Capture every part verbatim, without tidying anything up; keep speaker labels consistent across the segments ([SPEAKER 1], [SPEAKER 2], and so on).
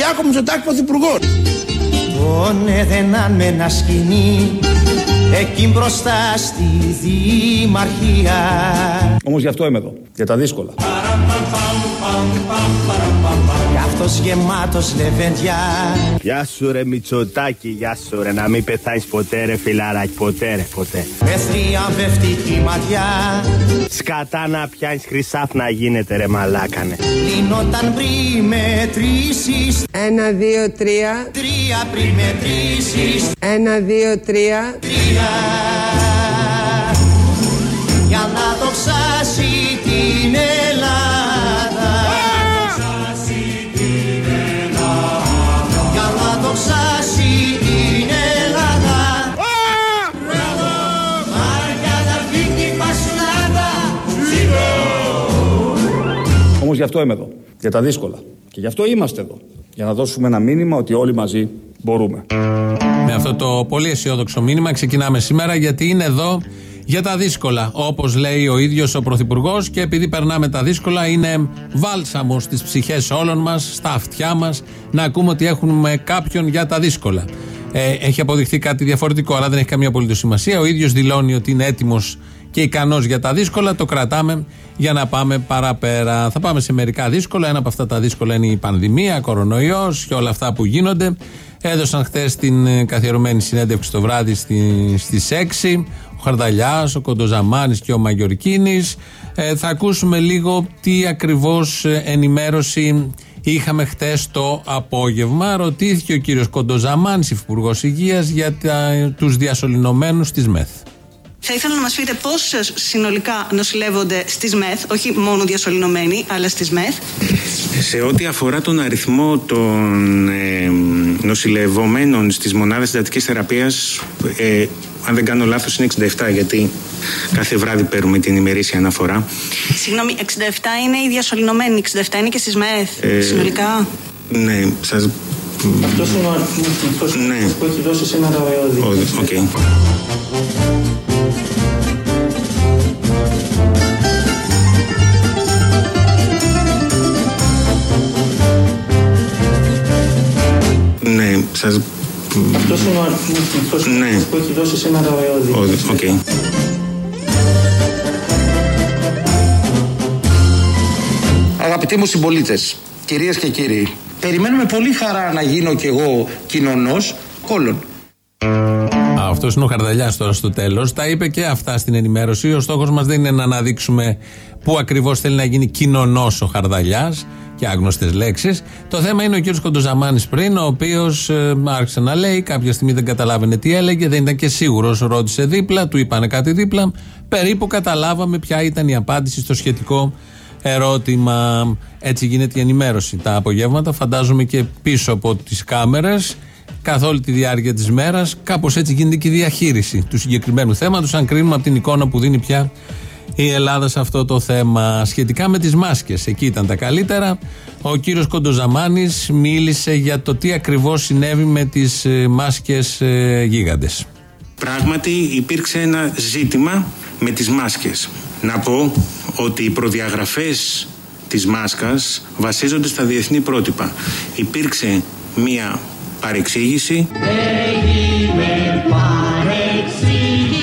[SPEAKER 1] Κυριάκο Μητσοτάκη πρωθυπουργός.
[SPEAKER 2] Τον έδαιναν με ένα σκηνή εκεί μπροστά στη Δημαρχία.
[SPEAKER 3] Όμως γι' αυτό είμαι εδώ, για τα δύσκολα.
[SPEAKER 2] Κι αυτός γεμάτος λεβέντια.
[SPEAKER 4] Γεια σου ρε Μητσοτάκη, γεια σου ρε, να μην πεθάνεις ποτέ ρε φιλαράκι, ποτέ ρε, ποτέ.
[SPEAKER 2] Με θριαμβευτική ματιά.
[SPEAKER 4] Σκατά να πιάνεις, χρυσάφ να γίνεται ρε μαλάκανε.
[SPEAKER 2] Λύνονταν πριν μετρήσεις.
[SPEAKER 5] Ένα, δύο, τρία.
[SPEAKER 2] Τρία πριν μετρήσεις.
[SPEAKER 5] Ένα, δύο, τρία.
[SPEAKER 2] Τρία. Για να δοξάσει την Ελλάδα. Για να δοξάσει την Ελλάδα. Μάρκα να φύγει η Πασλάδα.
[SPEAKER 3] Όμως γι' αυτό είμαι εδώ, για τα δύσκολα. Και γι' αυτό είμαστε εδώ. Για να δώσουμε ένα μήνυμα ότι όλοι μαζί μπορούμε.
[SPEAKER 6] Με αυτό το πολύ αισιόδοξο μήνυμα ξεκινάμε σήμερα, γιατί είναι εδώ για τα δύσκολα. Όπως λέει ο ίδιος ο Πρωθυπουργός, και επειδή περνάμε τα δύσκολα, είναι βάλσαμο στις ψυχές όλων μας, στα αυτιά μας, να ακούμε ότι έχουμε κάποιον για τα δύσκολα. Ε, έχει αποδειχθεί κάτι διαφορετικό, αλλά δεν έχει καμία απολύτως σημασία. Ο ίδιος δηλώνει ότι είναι έτοιμος και ικανός για τα δύσκολα. Το κρατάμε για να πάμε παραπέρα. Θα πάμε σε μερικά δύσκολα. Ένα από αυτά τα δύσκολα είναι η πανδημία, κορονοϊός και όλα αυτά που γίνονται. Έδωσαν χτες την καθιερωμένη συνέντευξη το βράδυ στις έξι. Ο Χαρδαλιάς, ο Κοντοζαμάνης και ο Μαγιορκίνης. Ε, θα ακούσουμε λίγο τι ακριβώς ενημέρωση είχαμε χτες το απόγευμα. Ρωτήθηκε ο κύριος Κοντοζαμάνης, Υφυπουργός Υγείας, για τα, τους διασωληνωμένους της ΜΕΘ.
[SPEAKER 7] Θα ήθελα να μας πείτε πώς συνολικά νοσηλεύονται στις ΜΕΘ, όχι μόνο διασωληνωμένοι, αλλά στις ΜΕΘ.
[SPEAKER 8] Σε ό,τι αφορά τον αριθμό των ε, νοσηλευομένων στις μονάδες συντατικής θεραπείας, ε, αν δεν κάνω λάθος είναι εξήντα επτά, γιατί κάθε βράδυ παίρνουμε την ημερήσια αναφορά.
[SPEAKER 7] Συγγνώμη, εξήντα επτά είναι οι διασωληνωμένοι, εξήντα επτά είναι και στις ΜΕΘ, ε, συνολικά.
[SPEAKER 8] Ναι, σας...
[SPEAKER 9] Αυτός είναι ο αριθμός
[SPEAKER 8] ναι.
[SPEAKER 9] που έχει δώσει σήμερα ο ΕΟΔΗ.
[SPEAKER 8] Οκ. Okay. Ναι, σας...
[SPEAKER 9] Αυτός είναι ο αριθμός
[SPEAKER 8] ναι.
[SPEAKER 9] που έχει δώσει σήμερα ο ΕΟΔΗ.
[SPEAKER 8] Οκ. Okay.
[SPEAKER 1] Αγαπητοί μου συμπολίτες, κυρίες και κύριοι, περιμένουμε πολύ χαρά να γίνω κι εγώ κοινωνός κόλλων.
[SPEAKER 6] Αυτός είναι ο Χαρδαλιάς τώρα στο τέλος. Τα είπε και αυτά στην ενημέρωση. Ο στόχος μας δεν είναι να αναδείξουμε πού ακριβώς θέλει να γίνει κοινωνός ο Χαρδαλιάς και άγνωστες λέξεις. Το θέμα είναι ο κύριος Κοντοζαμάνης πριν, ο οποίος ε, άρχισε να λέει, κάποια στιγμή δεν καταλάβαινε τι έλεγε, δεν ήταν και σίγουρος, ρώτησε δίπλα, του είπανε κάτι δίπλα. Περίπου καταλάβαμε ποια ήταν η απάντηση στο σχετικό ερώτημα. Έτσι γίνεται η ενημέρωση τα απογεύματα, φαντάζομαι και πίσω από τις κάμερες, καθ' όλη τη διάρκεια της μέρας. Κάπως έτσι γίνεται και η διαχείριση του συγκεκριμένου θέματος, αν κρίνουμε από την εικόνα που δίνει πια η Ελλάδα σε αυτό το θέμα. Σχετικά με τις μάσκες, εκεί ήταν τα καλύτερα. Ο κύριος Κοντοζαμάνης μίλησε για το τι ακριβώς συνέβη με τις μάσκες ε, γίγαντες.
[SPEAKER 8] Πράγματι υπήρξε ένα ζήτημα με τις μάσκες. Να πω ότι οι προδιαγραφές της μάσκας βασίζονται στα διεθνή πρότυπα. Υπήρξε μία παρεξήγηση.
[SPEAKER 2] Έγινε παρεξήγηση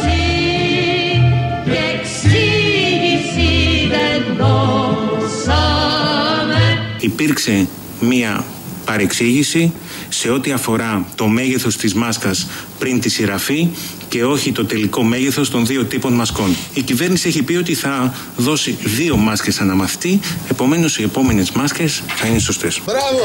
[SPEAKER 2] και εξήγηση δεν δώσαμε.
[SPEAKER 8] Υπήρξε μία παρεξήγηση σε ό,τι αφορά το μέγεθος της μάσκας πριν τη σειραφή και όχι το τελικό μέγεθος των δύο τύπων μασκών. Η κυβέρνηση έχει πει ότι θα δώσει δύο μάσκες αναμαθητή, επομένως οι επόμενες μάσκες θα είναι σωστές.
[SPEAKER 1] Μπράβο!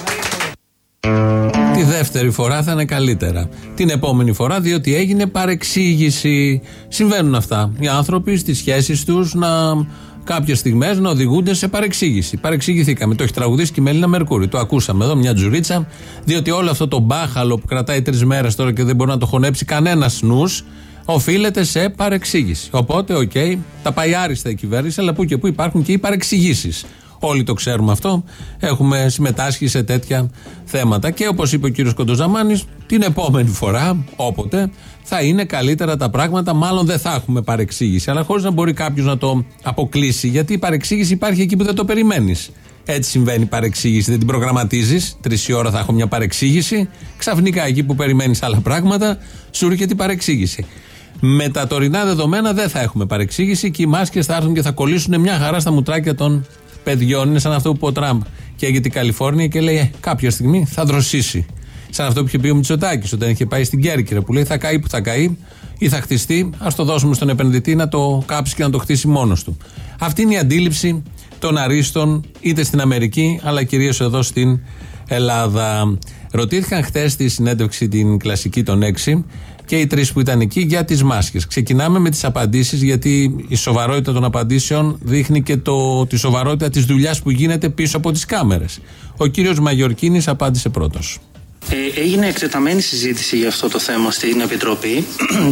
[SPEAKER 6] Τη δεύτερη φορά θα είναι καλύτερα. Την επόμενη φορά, διότι έγινε παρεξήγηση. Συμβαίνουν αυτά. Οι άνθρωποι στις σχέσεις τους να κάποιες στιγμές να οδηγούνται σε παρεξήγηση. Παρεξηγηθήκαμε. Το έχει τραγουδήσει και η Μελίνα Μερκούρη. Το ακούσαμε εδώ, μια τζουρίτσα. Διότι όλο αυτό το μπάχαλο που κρατάει τρεις μέρες τώρα και δεν μπορεί να το χωνέψει κανένας νους, οφείλεται σε παρεξήγηση. Οπότε, οκ, okay, τα πάει άριστα η κυβέρνηση, αλλά που και που υπάρχουν και οι παρεξηγήσεις. Όλοι το ξέρουμε αυτό. Έχουμε συμμετάσχει σε τέτοια θέματα. Και όπως είπε ο κύριος Κοντοζαμάνης, την επόμενη φορά, όποτε, θα είναι καλύτερα τα πράγματα. Μάλλον δεν θα έχουμε παρεξήγηση. Αλλά χωρίς να μπορεί κάποιος να το αποκλείσει. Γιατί η παρεξήγηση υπάρχει εκεί που δεν το περιμένεις. Έτσι συμβαίνει η παρεξήγηση. Δεν την προγραμματίζεις. Τρεις η ώρα θα έχω μια παρεξήγηση. Ξαφνικά εκεί που περιμένεις άλλα πράγματα, σου έρχεται η παρεξήγηση. Με τα τωρινά δεδομένα δεν θα έχουμε παρεξήγηση και οι μάσκες θα έρθουν και θα κολλήσουν μια χαρά στα μουτράκια των παιδιών. Είναι σαν αυτό που είπε ο Τραμπ και έγινε την Καλιφόρνια και λέει: ε, κάποια στιγμή θα δροσίσει. Σαν αυτό που είχε πει ο Μητσοτάκης όταν είχε πάει στην Κέρκυρα, που λέει: θα καεί που θα καεί ή θα χτιστεί. Ας το δώσουμε στον επενδυτή να το κάψει και να το χτίσει μόνος του. Αυτή είναι η αντίληψη των αρίστων, είτε στην Αμερική, αλλά κυρίως εδώ στην Ελλάδα. Ρωτήθηκαν χτες στη συνέντευξη την κλασική των έξι και οι τρεις που ήταν εκεί για τις μάσκες. Ξεκινάμε με τις απαντήσεις, γιατί η σοβαρότητα των απαντήσεων δείχνει και το, τη σοβαρότητα της δουλειάς που γίνεται πίσω από τις κάμερες. Ο κύριος Μαγιορκίνης απάντησε πρώτος.
[SPEAKER 9] Ε, έγινε εκτεταμένη συζήτηση για αυτό το θέμα στην Επιτροπή.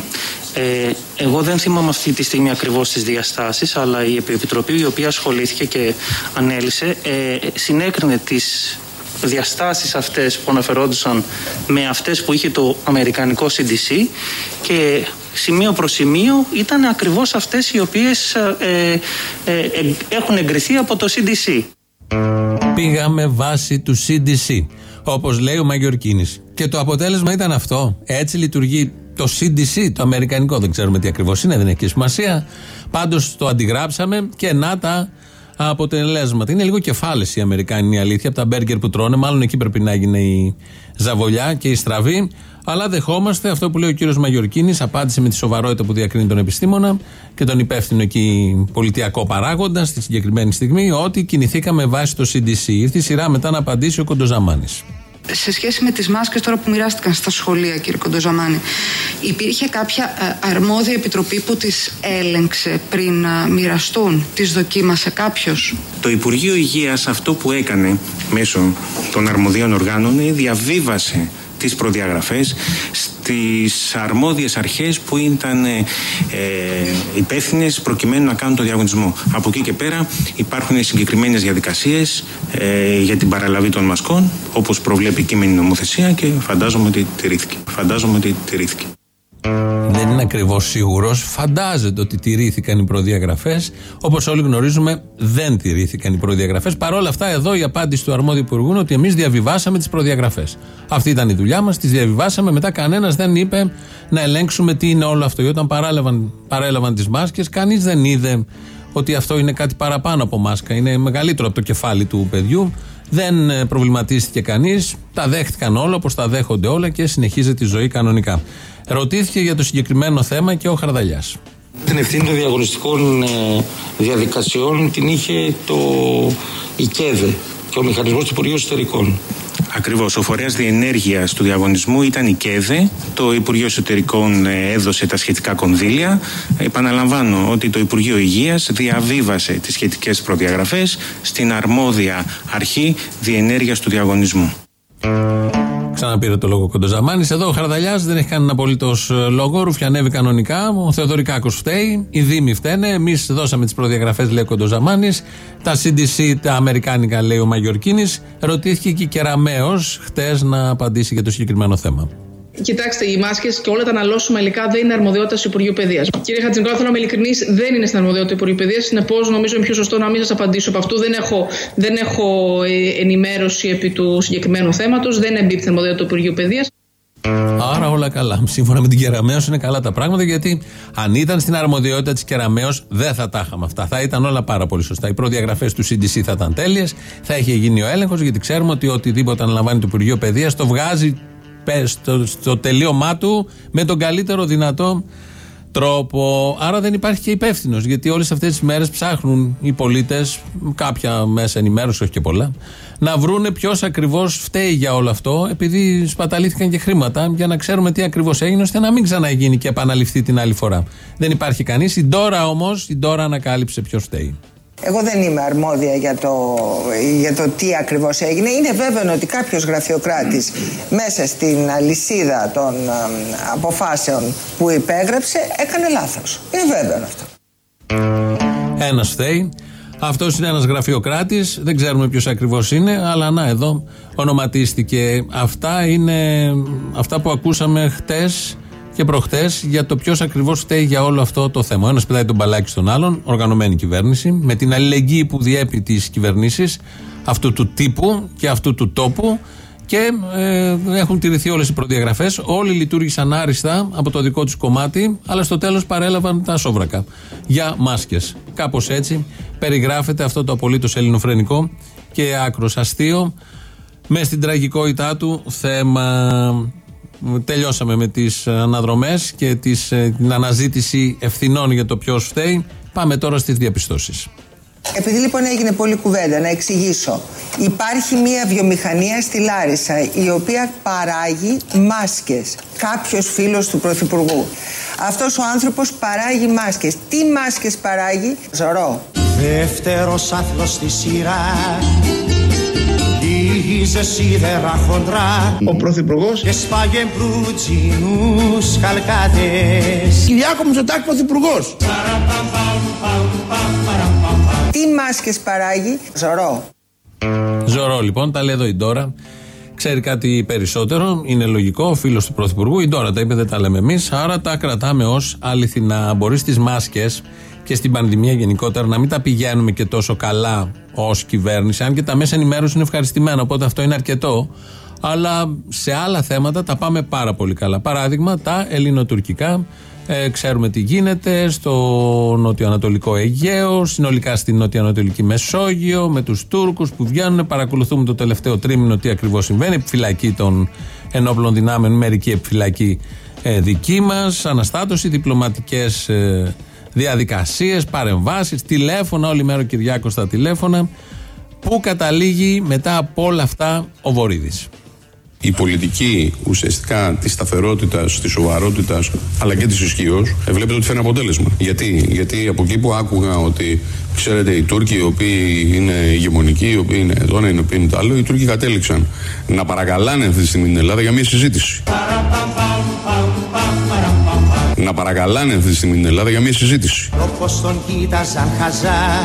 [SPEAKER 9] Ε, εγώ δεν θυμάμαι αυτή τη στιγμή ακριβώς τις διαστάσεις, αλλά η Επιτροπή, η οποία ασχολήθηκε και ανέλησε, ε, συνέκρινε τις διαστάσεις αυτές που αναφερόντουσαν με αυτές που είχε το αμερικανικό σι ντι σι και σημείο προς σημείο ήταν ακριβώς αυτές οι οποίες ε, ε, ε, έχουν εγκριθεί από το σι ντι σι.
[SPEAKER 6] Πήγαμε βάση του σι ντι σι, όπως λέει ο Μαγιορκίνης. Και το αποτέλεσμα ήταν αυτό. Έτσι λειτουργεί το σι ντι σι, το αμερικανικό. Δεν ξέρουμε τι ακριβώς είναι, δεν έχει σημασία. Πάντως το αντιγράψαμε και να τα αποτελέσματα. Είναι λίγο κεφάλες οι Αμερικάνοι, η αλήθεια, από τα μπέργκερ που τρώνε. Μάλλον εκεί πρέπει να γίνει η ζαβολιά και η στραβή. Αλλά δεχόμαστε αυτό που λέει ο κύριος Μαγιορκίνης. Απάντησε με τη σοβαρότητα που διακρίνει τον επιστήμονα και τον υπεύθυνο εκεί πολιτιακό παράγοντα στη συγκεκριμένη στιγμή, ότι κινηθήκαμε βάσει το σι ντι σι. Ήρθε η σειρά μετά να απαντήσει ο Κοντοζαμάνης.
[SPEAKER 10] Σε σχέση με τις μάσκες τώρα που μοιράστηκαν στα σχολεία, κύριε Κοντοζαμάνη, υπήρχε κάποια αρμόδια επιτροπή που τις έλεγξε πριν να μοιραστούν, τις δοκίμασε κάποιος?
[SPEAKER 8] Το Υπουργείο Υγείας αυτό που έκανε μέσω των αρμοδίων οργάνων διαβίβασε τις προδιαγραφές στις αρμόδιες αρχές που ήταν ε, υπεύθυνες προκειμένου να κάνουν το διαγωνισμό. Από εκεί και πέρα υπάρχουν συγκεκριμένες διαδικασίες ε, για την παραλαβή των μασκών, όπως προβλέπει η κείμενη νομοθεσία και φαντάζομαι ότι τηρήθηκε. Φαντάζομαι ότι τηρήθηκε.
[SPEAKER 6] Δεν είναι ακριβώς σίγουρος, φαντάζεται ότι τηρήθηκαν οι προδιαγραφές. Όπως όλοι γνωρίζουμε, δεν τηρήθηκαν οι προδιαγραφές. Παρ' όλα αυτά, εδώ η απάντηση του αρμόδιου υπουργού είναι ότι εμείς διαβιβάσαμε τις προδιαγραφές. Αυτή ήταν η δουλειά μας, τις διαβιβάσαμε. Μετά κανένας δεν είπε να ελέγξουμε τι είναι όλο αυτό. Όταν παρέλαβαν, παρέλαβαν τις μάσκες, κανείς δεν είδε ότι αυτό είναι κάτι παραπάνω από μάσκα. Είναι μεγαλύτερο από το κεφάλι του παιδιού. Δεν προβληματίστηκε κανείς. Τα δέχτηκαν όλα όπως τα δέχονται όλα και συνεχίζεται η ζωή κανονικά. Ρωτήθηκε για το συγκεκριμένο θέμα και ο Χαρδαλιάς.
[SPEAKER 1] Την ευθύνη των διαγωνιστικών ε, διαδικασιών την είχε το ΙΚΕΔΕ και ο μηχανισμός του Υπουργείου Εσωτερικών.
[SPEAKER 8] Ακριβώς. Ο φορέας διενέργειας του διαγωνισμού ήταν η ΚΕΔΕ. Το Υπουργείο Εσωτερικών έδωσε τα σχετικά κονδύλια. Επαναλαμβάνω ότι το Υπουργείο Υγείας διαβίβασε τις σχετικές προδιαγραφές στην αρμόδια αρχή διενέργειας του διαγωνισμού.
[SPEAKER 6] Ξαναπήρε το λόγο Κοντοζαμάνης. Εδώ ο Χαρδαλιάς δεν έχει κανένα απολύτως λόγο. Ρουφιανεύει κανονικά. Ο Θεοδωρικάκος φταίει. Οι Δήμοι φταίνε. Εμείς δώσαμε τις προδιαγραφές, λέει ο Κοντοζαμάνης. Τα σι ντι σι, τα αμερικάνικα, λέει ο Μαγιορκίνης. Ρωτήθηκε και η Κεραμέως χτες να απαντήσει για το συγκεκριμένο θέμα.
[SPEAKER 11] Κοιτάξτε, οι μάσκες και όλα τα αναλώσιμα υλικά δεν είναι αρμοδιότητα του Υπουργείου Παιδείας. Κύριε Χατζηνικόλα, θέλω να είμαι ειλικρινής, δεν είναι στην αρμοδιότητα του Υπουργείου Παιδείας. Συνεπώς, νομίζω είναι πιο σωστό να μην σας απαντήσω από αυτού. Δεν έχω, δεν έχω ενημέρωση επί του συγκεκριμένου θέματος. Δεν εμπίπτει στην αρμοδιότητα του Υπουργείου Παιδείας.
[SPEAKER 6] Άρα όλα καλά. Σύμφωνα με την Κεραμέως είναι καλά τα πράγματα, γιατί αν ήταν στην αρμοδιότητα της Κεραμέως δεν θα τα είχαμε αυτά. Θα ήταν όλα πάρα πολύ σωστά. Οι προδιαγραφές του σι ντι σι θα ήταν τέλειες. Θα είχε γίνει ο έλεγχος, γιατί ξέρουμε ότι οτιδήποτε αναλαμβάνει το Υπουργείο Παιδείας το βγάζει Στο, στο τελείωμά του με τον καλύτερο δυνατό τρόπο. Άρα δεν υπάρχει και υπεύθυνος, γιατί όλες αυτές τις μέρες ψάχνουν οι πολίτες, κάποια μέσα ενημέρωση, όχι και πολλά, να βρούνε ποιος ακριβώς φταίει για όλο αυτό, επειδή σπαταλήθηκαν και χρήματα, για να ξέρουμε τι ακριβώς έγινε, ώστε να μην ξαναγίνει και επαναληφθεί την άλλη φορά. Δεν υπάρχει κανείς. Η Ντόρα όμως, η Ντόρα ανακάλυψε ποιος φταίει.
[SPEAKER 5] Εγώ δεν είμαι αρμόδια για το, για το τι ακριβώς έγινε. Είναι βέβαιο ότι κάποιος γραφειοκράτης μέσα στην αλυσίδα των ε, αποφάσεων που υπέγραψε έκανε λάθος. Είναι βέβαιο αυτό.
[SPEAKER 6] Ένας φταίει. Αυτός είναι ένας γραφειοκράτης. Δεν ξέρουμε ποιος ακριβώς είναι, αλλά να, εδώ ονοματίστηκε. Αυτά είναι αυτά που ακούσαμε χτες και προχτές για το ποιος ακριβώς φταίει για όλο αυτό το θέμα. Ο ένας πετάει τον μπαλάκι στον άλλον, οργανωμένη κυβέρνηση, με την αλληλεγγύη που διέπει τις κυβερνήσεις, αυτού του τύπου και αυτού του τόπου και ε, έχουν τηρηθεί όλες οι προδιαγραφές. Όλοι λειτουργήσαν άριστα από το δικό τους κομμάτι, αλλά στο τέλος παρέλαβαν τα σόβρακα για μάσκες. Κάπως έτσι περιγράφεται αυτό το απολύτως ελληνοφρενικό και άκρος αστείο με στην τραγικότητά του θέμα. Τελειώσαμε με τις αναδρομές και τις, την αναζήτηση ευθυνών για το ποιος φταίει. Πάμε τώρα στις διαπιστώσεις.
[SPEAKER 5] Επειδή λοιπόν έγινε πολλή κουβέντα, να εξηγήσω. Υπάρχει μια βιομηχανία στη Λάρισα η οποία παράγει μάσκες. Κάποιος φίλος του Πρωθυπουργού. Αυτός ο άνθρωπος παράγει μάσκες. Τι μάσκες παράγει? Ζωρό.
[SPEAKER 2] Δεύτερος άθλος στη σειρά. Λύγιζε σίδερα χοντρά.
[SPEAKER 1] Ο Πρωθυπουργός
[SPEAKER 2] Εσπάγε μπρουτζινούς χαλκάτες.
[SPEAKER 1] Κυριάκο Μητσοτάκη Πρωθυπουργός.
[SPEAKER 5] Τι μάσκες παράγει? Ζωρό.
[SPEAKER 6] Ζωρό λοιπόν, τα λέει εδώ η Ντόρα. Ξέρει κάτι περισσότερο, είναι λογικό, ο φίλος του Πρωθυπουργού. Η Ντόρα τα είπε, δεν τα λέμε εμείς, άρα τα κρατάμε ως αληθινά. Μπορεί στις μάσκες και στην πανδημία γενικότερα να μην τα πηγαίνουμε και τόσο καλά ως κυβέρνηση, αν και τα μέσα ενημέρωση είναι ευχαριστημένα, οπότε αυτό είναι αρκετό. Αλλά σε άλλα θέματα τα πάμε πάρα πολύ καλά. Παράδειγμα, τα ελληνοτουρκικά. Ε, ξέρουμε τι γίνεται στο νοτιοανατολικό Αιγαίο, συνολικά στην νοτιοανατολική Μεσόγειο, με τους Τούρκους που βγαίνουν. Παρακολουθούμε το τελευταίο τρίμηνο τι ακριβώς συμβαίνει. Επιφυλακή των ενόπλων δυνάμεων, μερική επιφυλακή ε, δική μας, αναστάτωση, διπλωματικές ε, διαδικασίες, παρεμβάσεις, τηλέφωνα, όλη μέρα ο Κυριάκος στα τηλέφωνα. Πού καταλήγει μετά από όλα αυτά ο Βορίδης?
[SPEAKER 12] Η πολιτική ουσιαστικά τη σταθερότητα, τη σοβαρότητα αλλά και τη ισχύως βλέπετε ότι φέρνει αποτέλεσμα. Γιατί? Γιατί από εκεί που άκουγα ότι ξέρετε οι Τούρκοι οι οποίοι είναι ηγεμονικοί, οι οποίοι είναι εδώ, οι οποίοι είναι το άλλο, οι Τούρκοι κατέληξαν να παρακαλάνε αυτή τη στιγμή την Ελλάδα για μια συζήτηση. Να παρακαλάνε αυτή τη στιγμή την Ελλάδα για μια συζήτηση.
[SPEAKER 2] Όπως τον κοίταζαν χαζά,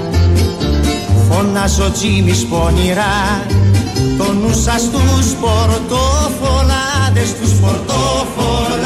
[SPEAKER 2] φωνάζω Τζίμις πονηρά. Το νου σας τους πορτοφολάδες, τους πορτοφολάδες.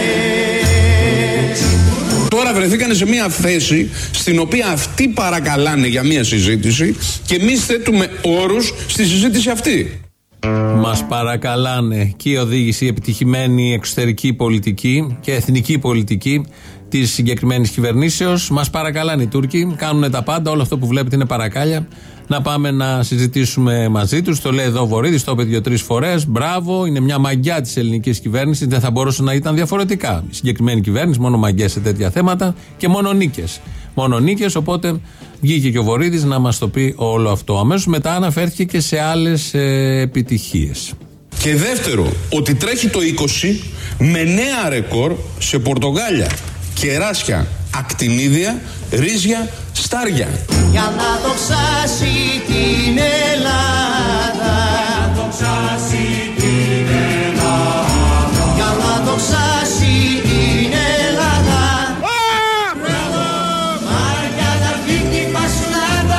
[SPEAKER 12] Τώρα βρεθήκανε σε μια θέση στην οποία αυτοί παρακαλάνε για μια συζήτηση και εμείς θέτουμε όρους στη συζήτηση αυτή.
[SPEAKER 6] Μας παρακαλάνε και η οδήγηση, η επιτυχημένη εξωτερική πολιτική και εθνική πολιτική της συγκεκριμένης κυβερνήσεως. Μας παρακαλάνε οι Τούρκοι, κάνουν τα πάντα, όλο αυτό που βλέπετε είναι παρακάλια. Να πάμε να συζητήσουμε μαζί τους. Το λέει εδώ ο Βορίδης, το είπε δύο-τρεις φορές. Μπράβο, είναι μια μαγιά της ελληνικής κυβέρνησης. Δεν θα μπορούσε να ήταν διαφορετικά. Η συγκεκριμένη κυβέρνηση, μόνο μαγκές σε τέτοια θέματα και μόνο νίκες. Μόνο νίκες, οπότε βγήκε και ο Βορίδης να μας το πει όλο αυτό. Αμέσως μετά αναφέρθηκε και σε άλλες ε, επιτυχίες.
[SPEAKER 12] Και δεύτερο, ότι τρέχει το είκοσι με νέα ρεκόρ σε πορτοκάλια, κεράσια, ακτινίδια, ρύζια, στάρια.
[SPEAKER 2] Για να δοξάσει την Ελλάδα, για να δοξάσει την Ελλάδα, για να δοξάσει την Ελλάδα. Μάρια να φύγει η Πασουλάδα,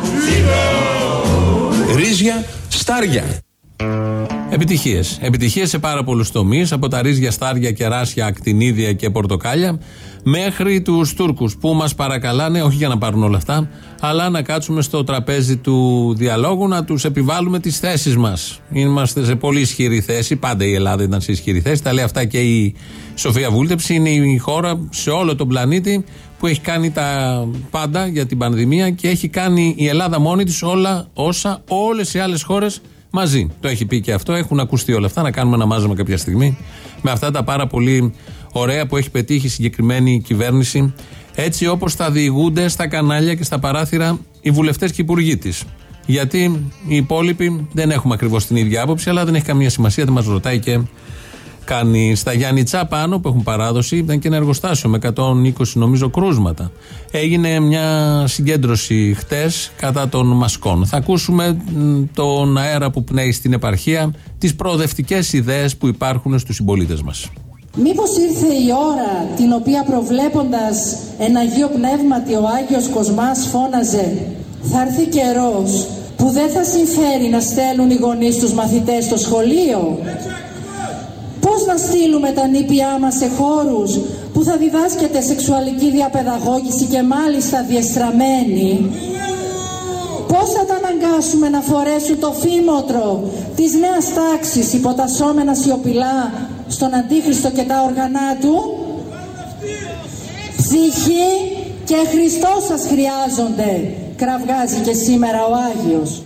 [SPEAKER 12] ρύζια, στάρια.
[SPEAKER 6] Επιτυχίες. Επιτυχίες σε πάρα πολλούς τομείς, από τα ρύζια, στάρια, κεράσια, ακτινίδια και πορτοκάλια, μέχρι τους Τούρκους που μας παρακαλάνε, όχι για να πάρουν όλα αυτά, αλλά να κάτσουμε στο τραπέζι του διαλόγου, να τους επιβάλλουμε τις θέσεις μας. Είμαστε σε πολύ ισχυρή θέση, πάντα η Ελλάδα ήταν σε ισχυρή θέση, τα λέει αυτά και η Σοφία Βούλτεψη, είναι η χώρα σε όλο τον πλανήτη που έχει κάνει τα πάντα για την πανδημία και έχει κάνει η Ελλάδα μόνη της όλα όσα όλες οι άλλες χώρες μαζί. Το έχει πει και αυτό, έχουν ακουστεί όλα αυτά, να κάνουμε ένα μάζεμα κάποια στιγμή με αυτά τα πάρα πολύ ωραία που έχει πετύχει η συγκεκριμένη κυβέρνηση, έτσι όπως τα διηγούνται στα κανάλια και στα παράθυρα οι βουλευτές και οι υπουργοί της. Γιατί οι υπόλοιποι δεν έχουμε ακριβώς την ίδια άποψη, αλλά δεν έχει καμία σημασία, δεν μας ρωτάει και κάνει. Στα Γιάννητσά πάνω που έχουν παράδοση ήταν και ένα εργοστάσιο με εκατόν είκοσι νομίζω κρούσματα. Έγινε μια συγκέντρωση χτες κατά των μασκών. Θα ακούσουμε τον αέρα που πνέει στην επαρχία, τις προοδευτικές ιδέες που υπάρχουν στους συμπολίτες μας.
[SPEAKER 13] Μήπως ήρθε η ώρα την οποία προβλέποντας ένα Αγίο Πνεύματι ο Άγιος Κοσμάς φώναζε «Θα έρθει καιρός που δεν θα συμφέρει να στέλνουν οι γονείς τους μαθητές στο σχολείο». Πώς να στείλουμε τα νήπιά μας σε χώρους που θα διδάσκεται σεξουαλική διαπαιδαγώγηση και μάλιστα διεστραμμένη. Πώς θα τα αναγκάσουμε να φορέσουν το φήμοτρο της νέας τάξης υποτασσόμενα σιωπηλά στον Αντίχριστο και τα όργανά του? Ψυχή και Χριστός σας χρειάζονται, κραυγάζει και σήμερα ο Άγιος.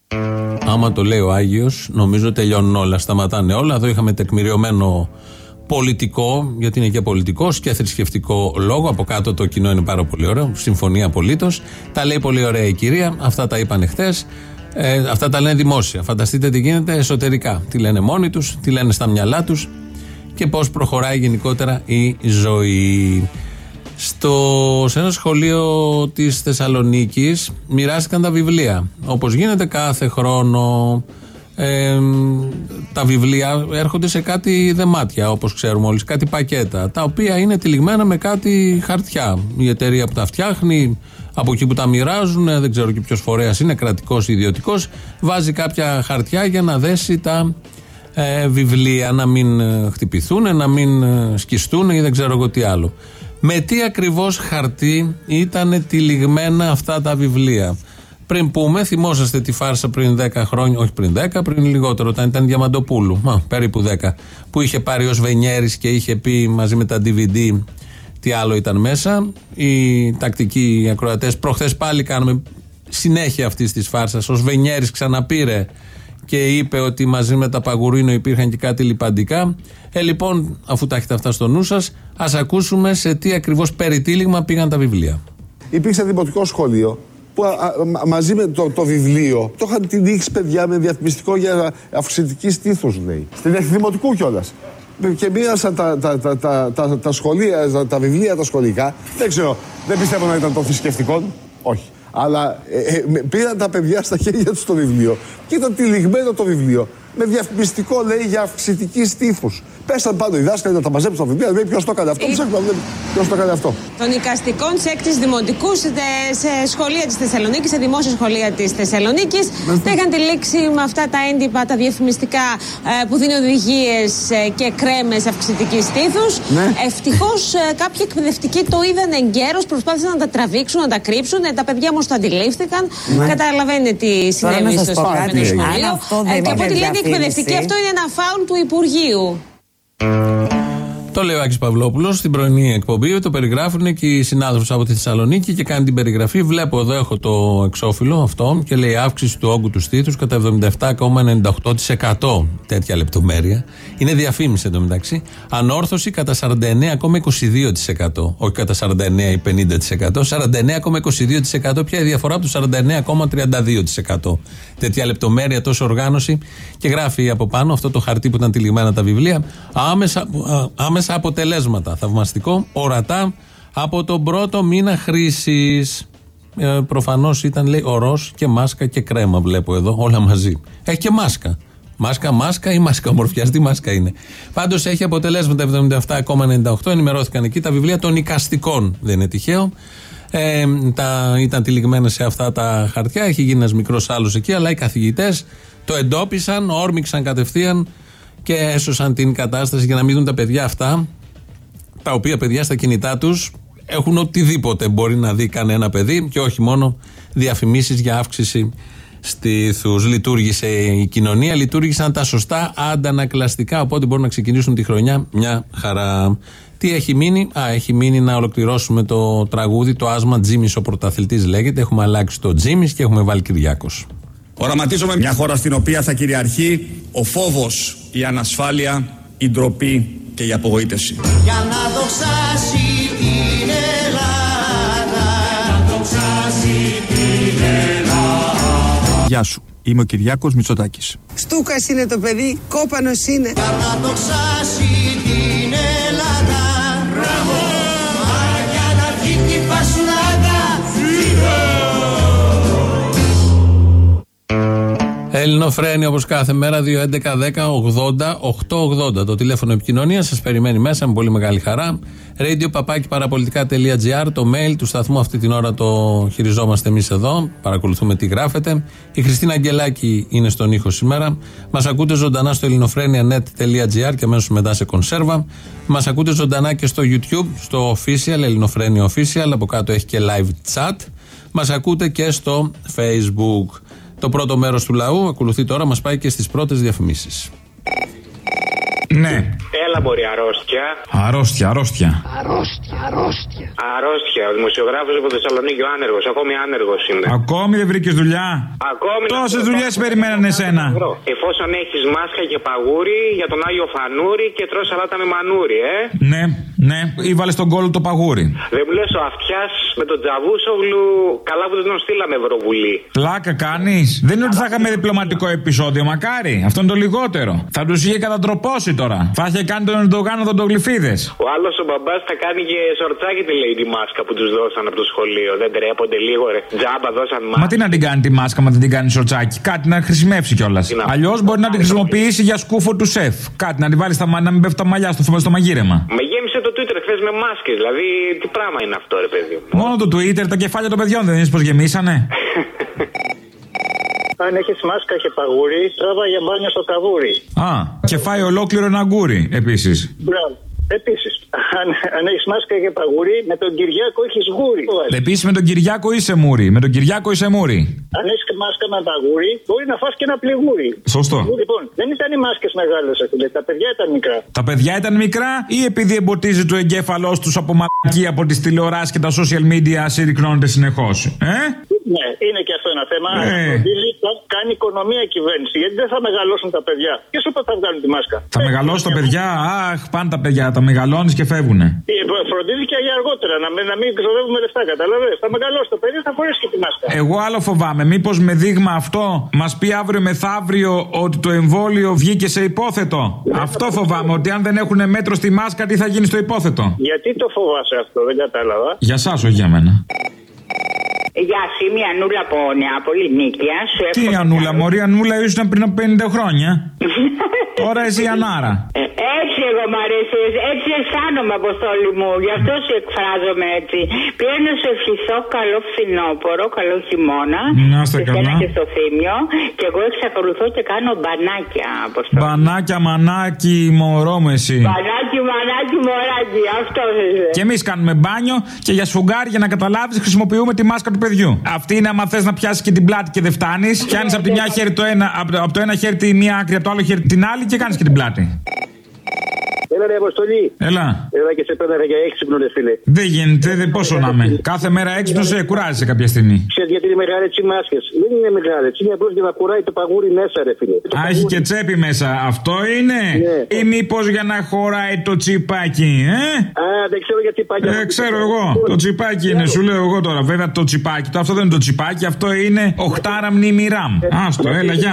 [SPEAKER 6] Άμα το λέει ο Άγιος, νομίζω τελειώνουν όλα, σταματάνε όλα. Εδώ είχαμε τεκμηριωμένο πολιτικό, γιατί είναι και πολιτικός και θρησκευτικό λόγο. Από κάτω το κοινό είναι πάρα πολύ ωραίο. Συμφωνεί απολύτως. Τα λέει πολύ ωραία η κυρία. Αυτά τα είπαν χτες. Ε, αυτά τα λένε δημόσια. Φανταστείτε τι γίνεται εσωτερικά. Τι λένε μόνοι τους, τι λένε στα μυαλά τους και πώς προχωράει γενικότερα η ζωή. Στο, σε ένα σχολείο της Θεσσαλονίκης μοιράστηκαν τα βιβλία. Όπως γίνεται κάθε χρόνο. Ε, τα βιβλία έρχονται σε κάτι δεμάτια, όπως ξέρουμε όλοι, κάτι πακέτα, τα οποία είναι τυλιγμένα με κάτι χαρτιά. Η εταιρεία που τα φτιάχνει, από εκεί που τα μοιράζουν, δεν ξέρω και ποιος φορέας είναι, κρατικός ή ιδιωτικός, βάζει κάποια χαρτιά για να δέσει τα ε, βιβλία, να μην χτυπηθούν, να μην σκιστούν ή δεν ξέρω εγώ τι άλλο. Με τι ακριβώς χαρτί ήταν τυλιγμένα αυτά τα βιβλία? Πριν πούμε, θυμόσαστε τη φάρσα πριν δέκα χρόνια, όχι πριν δέκα, πριν λιγότερο, όταν ήταν Διαμαντοπούλου, μα, περίπου δέκα, που είχε πάρει ο Σβενιέρης και είχε πει μαζί με τα ντι βι ντι τι άλλο ήταν μέσα. Οι τακτικοί ακροατές, προχθές πάλι κάνουμε συνέχεια αυτής της φάρσας. Ο Σβενιέρης ξαναπήρε και είπε ότι μαζί με τα Παγουρίνο υπήρχαν και κάτι λιπαντικά. Ε, λοιπόν, αφού τα έχετε αυτά στο νου σας, ας ακούσουμε σε τι ακριβώς περιτύλιγμα πήγαν τα βιβλία.
[SPEAKER 14] Υπήρξε δημοτικό σχολείο που α, α, μαζί με το, το βιβλίο το είχαν τυλίξει παιδιά με διαφημιστικό για αυξητική στήθους, λέει. Στην εκδημοτικού κιόλας. Και μοίρασαν τα, τα, τα, τα, τα, τα σχολεία, τα, τα βιβλία τα σχολικά. Δεν ξέρω, δεν πιστεύω να ήταν των θρησκευτικών. Όχι. Αλλά ε, ε, πήραν τα παιδιά στα χέρια τους το βιβλίο και ήταν τυλιγμένο το βιβλίο με διαφημιστικό, λέει, για αυξητική στήθους. Πέσαν πάνω οι δάσκαλοι να τα μαζέψουν τα βιβλία, λέει ποιος το έκανε αυτό, η... ψάχνουν να βλέπουν ποιος το έκανε αυτό.
[SPEAKER 15] Των εικαστικών σε έκτης δημοτικού σε, σε σχολεία της Θεσσαλονίκης, σε δημόσια σχολεία της Θεσσαλονίκης. Τα είχαν τυλίξει με αυτά τα έντυπα, τα διαφημιστικά ε, που δίνει οδηγίες ε, και κρέμες αυξητικής στήθους. Ναι. Ευτυχώς ε, κάποιοι εκπαιδευτικοί το είδαν εγκαίρως, προσπάθησαν να τα τραβήξουν, να τα κρύψουν. Ε, τα παιδιά όμως το αντιλήφθηκαν. Ναι. Καταλαβαίνετε τι συνέβη στο συγκεκριμένο σχολείο. Ε, και από ό,τι λέει η εκπαιδευτική, αυτό είναι ένα φάουλ του Υπουργείου.
[SPEAKER 6] Το λέει ο Άκης Παυλόπουλος στην πρωινή εκπομπή. Το περιγράφουν και οι συνάδελφοι από τη Θεσσαλονίκη και κάνει την περιγραφή. Βλέπω εδώ, έχω το εξώφυλλο αυτό και λέει αύξηση του όγκου του στήθους κατά εβδομήντα επτά κόμμα ενενήντα οκτώ τοις εκατό. Τέτοια λεπτομέρεια. Είναι διαφήμιση εντωμεταξύ. Ανόρθωση κατά σαράντα εννέα κόμμα είκοσι δύο τοις εκατό. Όχι κατά σαράντα εννέα ή πενήντα τοις εκατό. σαράντα εννέα κόμμα είκοσι δύο τοις εκατό. Ποια η διαφορά από το σαράντα εννέα κόμμα τριάντα δύο τοις εκατό. Τέτοια λεπτομέρεια, τόσο οργάνωση. Και γράφει από πάνω αυτό το χαρτί που ήταν τυλιγμένα τα βιβλία. Άμεσα, άμεσα αποτελέσματα. Θαυμαστικό, ορατά από τον πρώτο μήνα χρήσης. Ε, προφανώς ήταν, λέει, ορός και μάσκα και κρέμα. Βλέπω εδώ όλα μαζί. Έχει και μάσκα. Μάσκα, μάσκα ή μάσκα ομορφιάς, τι μάσκα είναι. Πάντως έχει αποτελέσματα εβδομήντα επτά κόμμα ενενήντα οκτώ. Ενημερώθηκαν εκεί τα βιβλία των εικαστικών. Δεν είναι τυχαίο. Ε, τα, ήταν τυλιγμένα σε αυτά τα χαρτιά. Έχει γίνει ένας μικρός άλλος εκεί, αλλά οι καθηγητές το εντόπισαν, όρμηξαν κατευθείαν και έσωσαν την κατάσταση για να μην δουν τα παιδιά αυτά, τα οποία παιδιά στα κινητά τους έχουν οτιδήποτε μπορεί να δει κανένα παιδί και όχι μόνο διαφημίσεις για αύξηση στήθους. Λειτουργήσε η κοινωνία, λειτουργήσαν τα σωστά αντανακλαστικά, οπότε μπορούν να ξεκινήσουν τη χρονιά μια χαρά. Τι έχει μείνει? Α, έχει μείνει να ολοκληρώσουμε το τραγούδι, το άσμα Τζίμις ο πρωταθλητής λέγεται. Έχουμε αλλάξει το Τζίμις και έχουμε βάλει Κυριάκος.
[SPEAKER 16] Οραματίζομαι μια χώρα στην οποία θα κυριαρχεί ο φόβος, η ανασφάλεια, η ντροπή και η απογοήτευση.
[SPEAKER 2] Για να δοξάσει την Ελλάδα, να δοξάσει την Ελλάδα.
[SPEAKER 17] Γεια σου, είμαι ο Κυριάκος Μητσοτάκης.
[SPEAKER 5] Στούκας είναι το παιδί, κόπανος είναι.
[SPEAKER 2] Για να δοξάσει την Ελλάδα, μπράβο, μα για να βγει την Πασουλάδα,
[SPEAKER 6] Ελληνοφρένεια όπως κάθε μέρα, δύο έντεκα δέκα ογδόντα οκτακόσια ογδόντα. Το τηλέφωνο επικοινωνία σας περιμένει μέσα με πολύ μεγάλη χαρά. Radio παπάκι παραπολιτικά τελεία τζι άρ, το mail του σταθμού αυτή την ώρα το χειριζόμαστε εμείς εδώ. Παρακολουθούμε τι γράφετε. Η Χριστίνα Αγγελάκη είναι στον ήχο σήμερα. Μας ακούτε ζωντανά στο ελληνοφρένεια τελεία νετ τελεία τζι άρ και αμέσως μετά σε κονσέρβα. Μας ακούτε ζωντανά και στο YouTube, στο official, Ελληνοφρένεια official. Από κάτω έχει και live chat. Μας ακούτε και στο Facebook. Το πρώτο μέρος του λαού ακολουθεί τώρα, μας πάει και στις πρώτες διαφημίσεις.
[SPEAKER 3] Ναι.
[SPEAKER 18] Έλα μπορεί αρρώστια.
[SPEAKER 3] Αρρώστια, αρρώστια.
[SPEAKER 18] Αρρώστια, αρρώστια. Αρρώστια. Ο δημοσιογράφος από Θεσσαλονίκη, ο άνεργος. Ακόμη άνεργος είναι.
[SPEAKER 3] Ακόμη δεν βρήκες δουλειά.
[SPEAKER 18] Ακόμη.
[SPEAKER 3] Τόσες δουλειές περιμένανε εσένα.
[SPEAKER 18] Εφόσον έχεις μάσκα και παγούρι για τον Άγιο Φανούρι και τρως σαλάτα με μανούρι, ε.
[SPEAKER 3] Ναι, ναι. Ή βάλες τον κόλλο το παγούρι.
[SPEAKER 18] Δεν μου λες ο αυτιάς με τον Τζαβούσογλου. Καλά που δεν τον στείλαμε Ευρωβουλή.
[SPEAKER 3] Πλάκα κάνεις. Δεν είναι ότι θα είχαμε διπλωματικό επεισόδιο, μακάρι. Αυτό είναι το λιγότερο. Θα τους είχε κατατροπώσει τώρα. Θα είχε κάνει τον Ερντογάν οδοντογλυφίδες.
[SPEAKER 18] Ο άλλος ο μπαμπάς θα κάνει και σορτσάκι τη λέει τη μάσκα που τους δώσαν από το σχολείο. Δεν τρέπονται λίγο, ρε. Τζάμπα δώσαν μάσκα.
[SPEAKER 3] Μα τι να την κάνει τη μάσκα, μα δεν την κάνει σορτσάκι. Κάτι να χρησιμεύσει κιόλας. Αλλιώς μπορεί να την χρησιμοποιήσει για σκούφο του σεφ. Κάτι να την βάλει στα μαλλιά, να μην πέφτει τα μαλλιά στο, στο μαγείρεμα.
[SPEAKER 18] Με γέμισε το Twitter χθες με μάσκες. Δηλαδή, τι πράγμα είναι αυτό, ρε παιδί.
[SPEAKER 3] Μόνο το Twitter, τα κεφάλια των παιδιών δεν είναι πως γεμίσανε.
[SPEAKER 19] Αν έχεις μάσκα και παγούρι, τράβα για μπάνιο στο καβούρι.
[SPEAKER 3] Α, και φάει ολόκληρο ένα γκούρι επίσης.
[SPEAKER 19] Μπράβο. Επίσης, αν, αν έχεις μάσκα και παγούρι, με τον Κυριάκο έχεις γούρι.
[SPEAKER 3] Επίσης, με τον Κυριάκο είσαι μούρι. Με τον Κυριάκο είσαι μούρι.
[SPEAKER 19] Αν έχεις μάσκα με παγούρι, μπορεί να φας και ένα πληγούρι.
[SPEAKER 3] Σωστό.
[SPEAKER 19] Λοιπόν, δεν ήταν οι μάσκες μεγάλες, τα παιδιά ήταν μικρά.
[SPEAKER 3] Τα παιδιά ήταν μικρά ή επειδή εμποτίζει το εγκέφαλός τους από μαλακία από τις τηλεοράσεις και τα social media συρρυκνώνεται συνεχώς. Ε?
[SPEAKER 19] Ναι, είναι και αυτό ένα θέμα.
[SPEAKER 3] Ε.
[SPEAKER 19] Κάνει οικονομία η κυβέρνηση. Γιατί δεν θα μεγαλώσουν τα παιδιά. Και σου θα βγάλουν τη μάσκα.
[SPEAKER 3] Θα ε, μεγαλώσουν τα παιδιά. Αχ, πάνε τα παιδιά. Τα μεγαλώνεις και φεύγουνε.
[SPEAKER 19] Φροντίζει και για αργότερα. Να, να μην ξοδεύουμε λεφτά. Καταλαβαίνεις. Θα μεγαλώσει το παιδί, θα φορέσει και τη μάσκα.
[SPEAKER 3] Εγώ άλλο φοβάμαι. Μήπως με δείγμα αυτό μας πει αύριο μεθαύριο ότι το εμβόλιο βγήκε σε υπόθετο. Ναι, αυτό φοβάμαι. Ότι αν δεν έχουν μέτρο στη μάσκα, τι θα γίνει στο υπόθετο.
[SPEAKER 19] Γιατί το φοβάσαι αυτό, δεν κατάλαβα.
[SPEAKER 3] Για σας, όχι για μένα.
[SPEAKER 20] Γεια σου, είμαι η Ανούλα από Νεάπολη, Νίκαια.
[SPEAKER 3] Τι η Ανούλα, μωρή Ανούλα ήσουν πριν από πενήντα χρόνια. Τώρα εσύ η Ανάρα.
[SPEAKER 20] Ε, έτσι εγώ μ' αρέσει, έτσι αισθάνομαι, Αποστόλη μου, γι' αυτό σου εκφράζομαι έτσι. Πρέπει να σου ευχηθώ καλό φθινόπωρο, καλό χειμώνα.
[SPEAKER 3] Να είστε καλά.
[SPEAKER 20] Και στο Θήμιο. Και εγώ εξακολουθώ και κάνω μπανάκια, Αποστόλη.
[SPEAKER 3] Μπανάκια, μανάκι, μωρό με εσύ.
[SPEAKER 20] Μπανάκι, μανάκι, μωράκι, αυτό είσαι.
[SPEAKER 3] Και εμείς κάνουμε μπάνιο και για σφουγγάρι, για να καταλάβεις, χρησιμοποιούμε τη μάσκα του παιδιού. Αυτή είναι άμα θες να πιάσεις και την πλάτη και δεν φτάνεις. Πιάνεις από, το ένα, από το ένα χέρι τη μία άκρη, από το άλλο χέρι την άλλη και κάνεις και την πλάτη.
[SPEAKER 19] Έλα ρε Αποστολή.
[SPEAKER 3] Έλα.
[SPEAKER 19] Έλα και σε πέντε για έξυπνο ρε φίλε.
[SPEAKER 3] Δεν γίνεται, δεν πόσο να είμαι. Κάθε μέρα έξυπνος σε κουράζεσαι κάποια στιγμή.
[SPEAKER 19] Ξέρεις γιατί είναι μεγάλες οι μάσκες. Δεν είναι μεγάλες. Είναι απλώς για να κουράει το παγούρι μέσα ρε φίλε.
[SPEAKER 3] Α, έχει και τσέπη μέσα. Αυτό είναι. Ναι. Ή μήπως για να χωράει το τσιπάκι, ε?
[SPEAKER 19] Α, δεν ξέρω γιατί τσιπάκι.
[SPEAKER 3] Ε, ξέρω εγώ. Το τσιπάκι είναι, σου λέω εγώ τώρα. Βέβαια το τσιπάκι. Το αυτό δεν είναι το τσιπάκι, αυτό είναι οχτάρα μνήμη RAM. Άστο, έλα, γεια.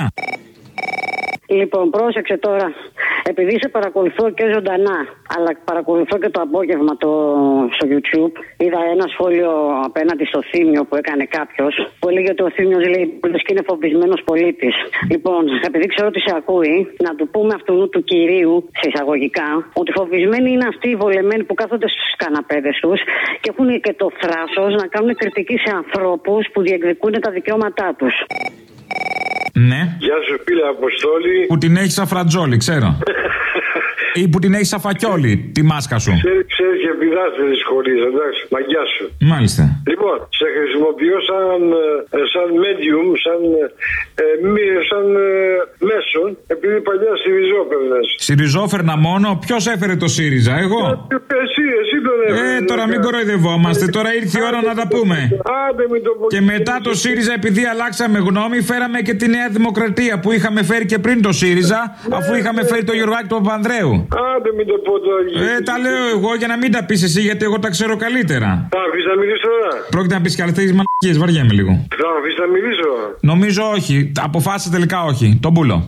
[SPEAKER 21] Λοιπόν, πρόσεξε τώρα. Επειδή σε παρακολουθώ και ζωντανά, αλλά παρακολουθώ και το απόγευμα το, στο YouTube, είδα ένα σχόλιο απέναντι στο Θήμιο που έκανε κάποιος, που έλεγε ότι ο Θήμιος λέει και είναι φοβισμένος πολίτης. Λοιπόν, επειδή ξέρω ότι σε ακούει, να του πούμε αυτού του κυρίου, σε εισαγωγικά, ότι φοβισμένοι είναι αυτοί οι βολεμένοι που κάθονται στους καναπέδες τους και έχουν και το θράσος να κάνουν κριτική σε ανθρώπους που διεκδικούν τα δικαιώματά τους.
[SPEAKER 3] Ναι.
[SPEAKER 22] Γεια σου φίλε Αποστόλη.
[SPEAKER 3] Που την έχεις αφρατζόλι, ξέρω. Ή που την έχεις αφακιόλι, τη μάσκα σου.
[SPEAKER 22] Ξέρεις και πηδάς τις σχολείς, εντάξει, μαγιά σου.
[SPEAKER 3] Μάλιστα.
[SPEAKER 22] Λοιπόν, σε χρησιμοποιώ σαν, σαν medium, σαν, ε, μη, σαν ε, μέσον, επειδή παλιά Συριζόφερνες.
[SPEAKER 3] Συριζόφερνα μόνο, ποιος έφερε το ΣΥΡΙΖΑ, εγώ?
[SPEAKER 22] Εσύ, εσύ τον έφερε.
[SPEAKER 3] Ε, τώρα μην κοροϊδευόμαστε, τώρα ήρθε η ώρα να τα πούμε.
[SPEAKER 22] Άντε, μην το πω.
[SPEAKER 3] Και μετά το ΣΥΡΙΖΑ, επειδή αλλάξαμε γνώμη, φέραμε και τη Νέα Δημοκρατία που είχαμε φέρει και πριν το ΣΥΡΙΖΑ, αφού είχαμε φέρει το Γιωργάκη του Παπανδρέου.
[SPEAKER 22] Άντε, μην το πω τώρα.
[SPEAKER 3] Ε, τα λέω εγώ για να μην τα πεις εσύ, γιατί εγώ τα ξέρω καλύτερα.
[SPEAKER 22] Θα αφήσεις να μιλήσω τώρα?
[SPEAKER 3] Πρόκειται να πεις και άλλες μαλακίες, βαριέμαι λίγο.
[SPEAKER 22] Θα αφήσεις να μιλήσω?
[SPEAKER 3] Νομίζω όχι. Αποφάσισε τελικά όχι. Τον πούλο.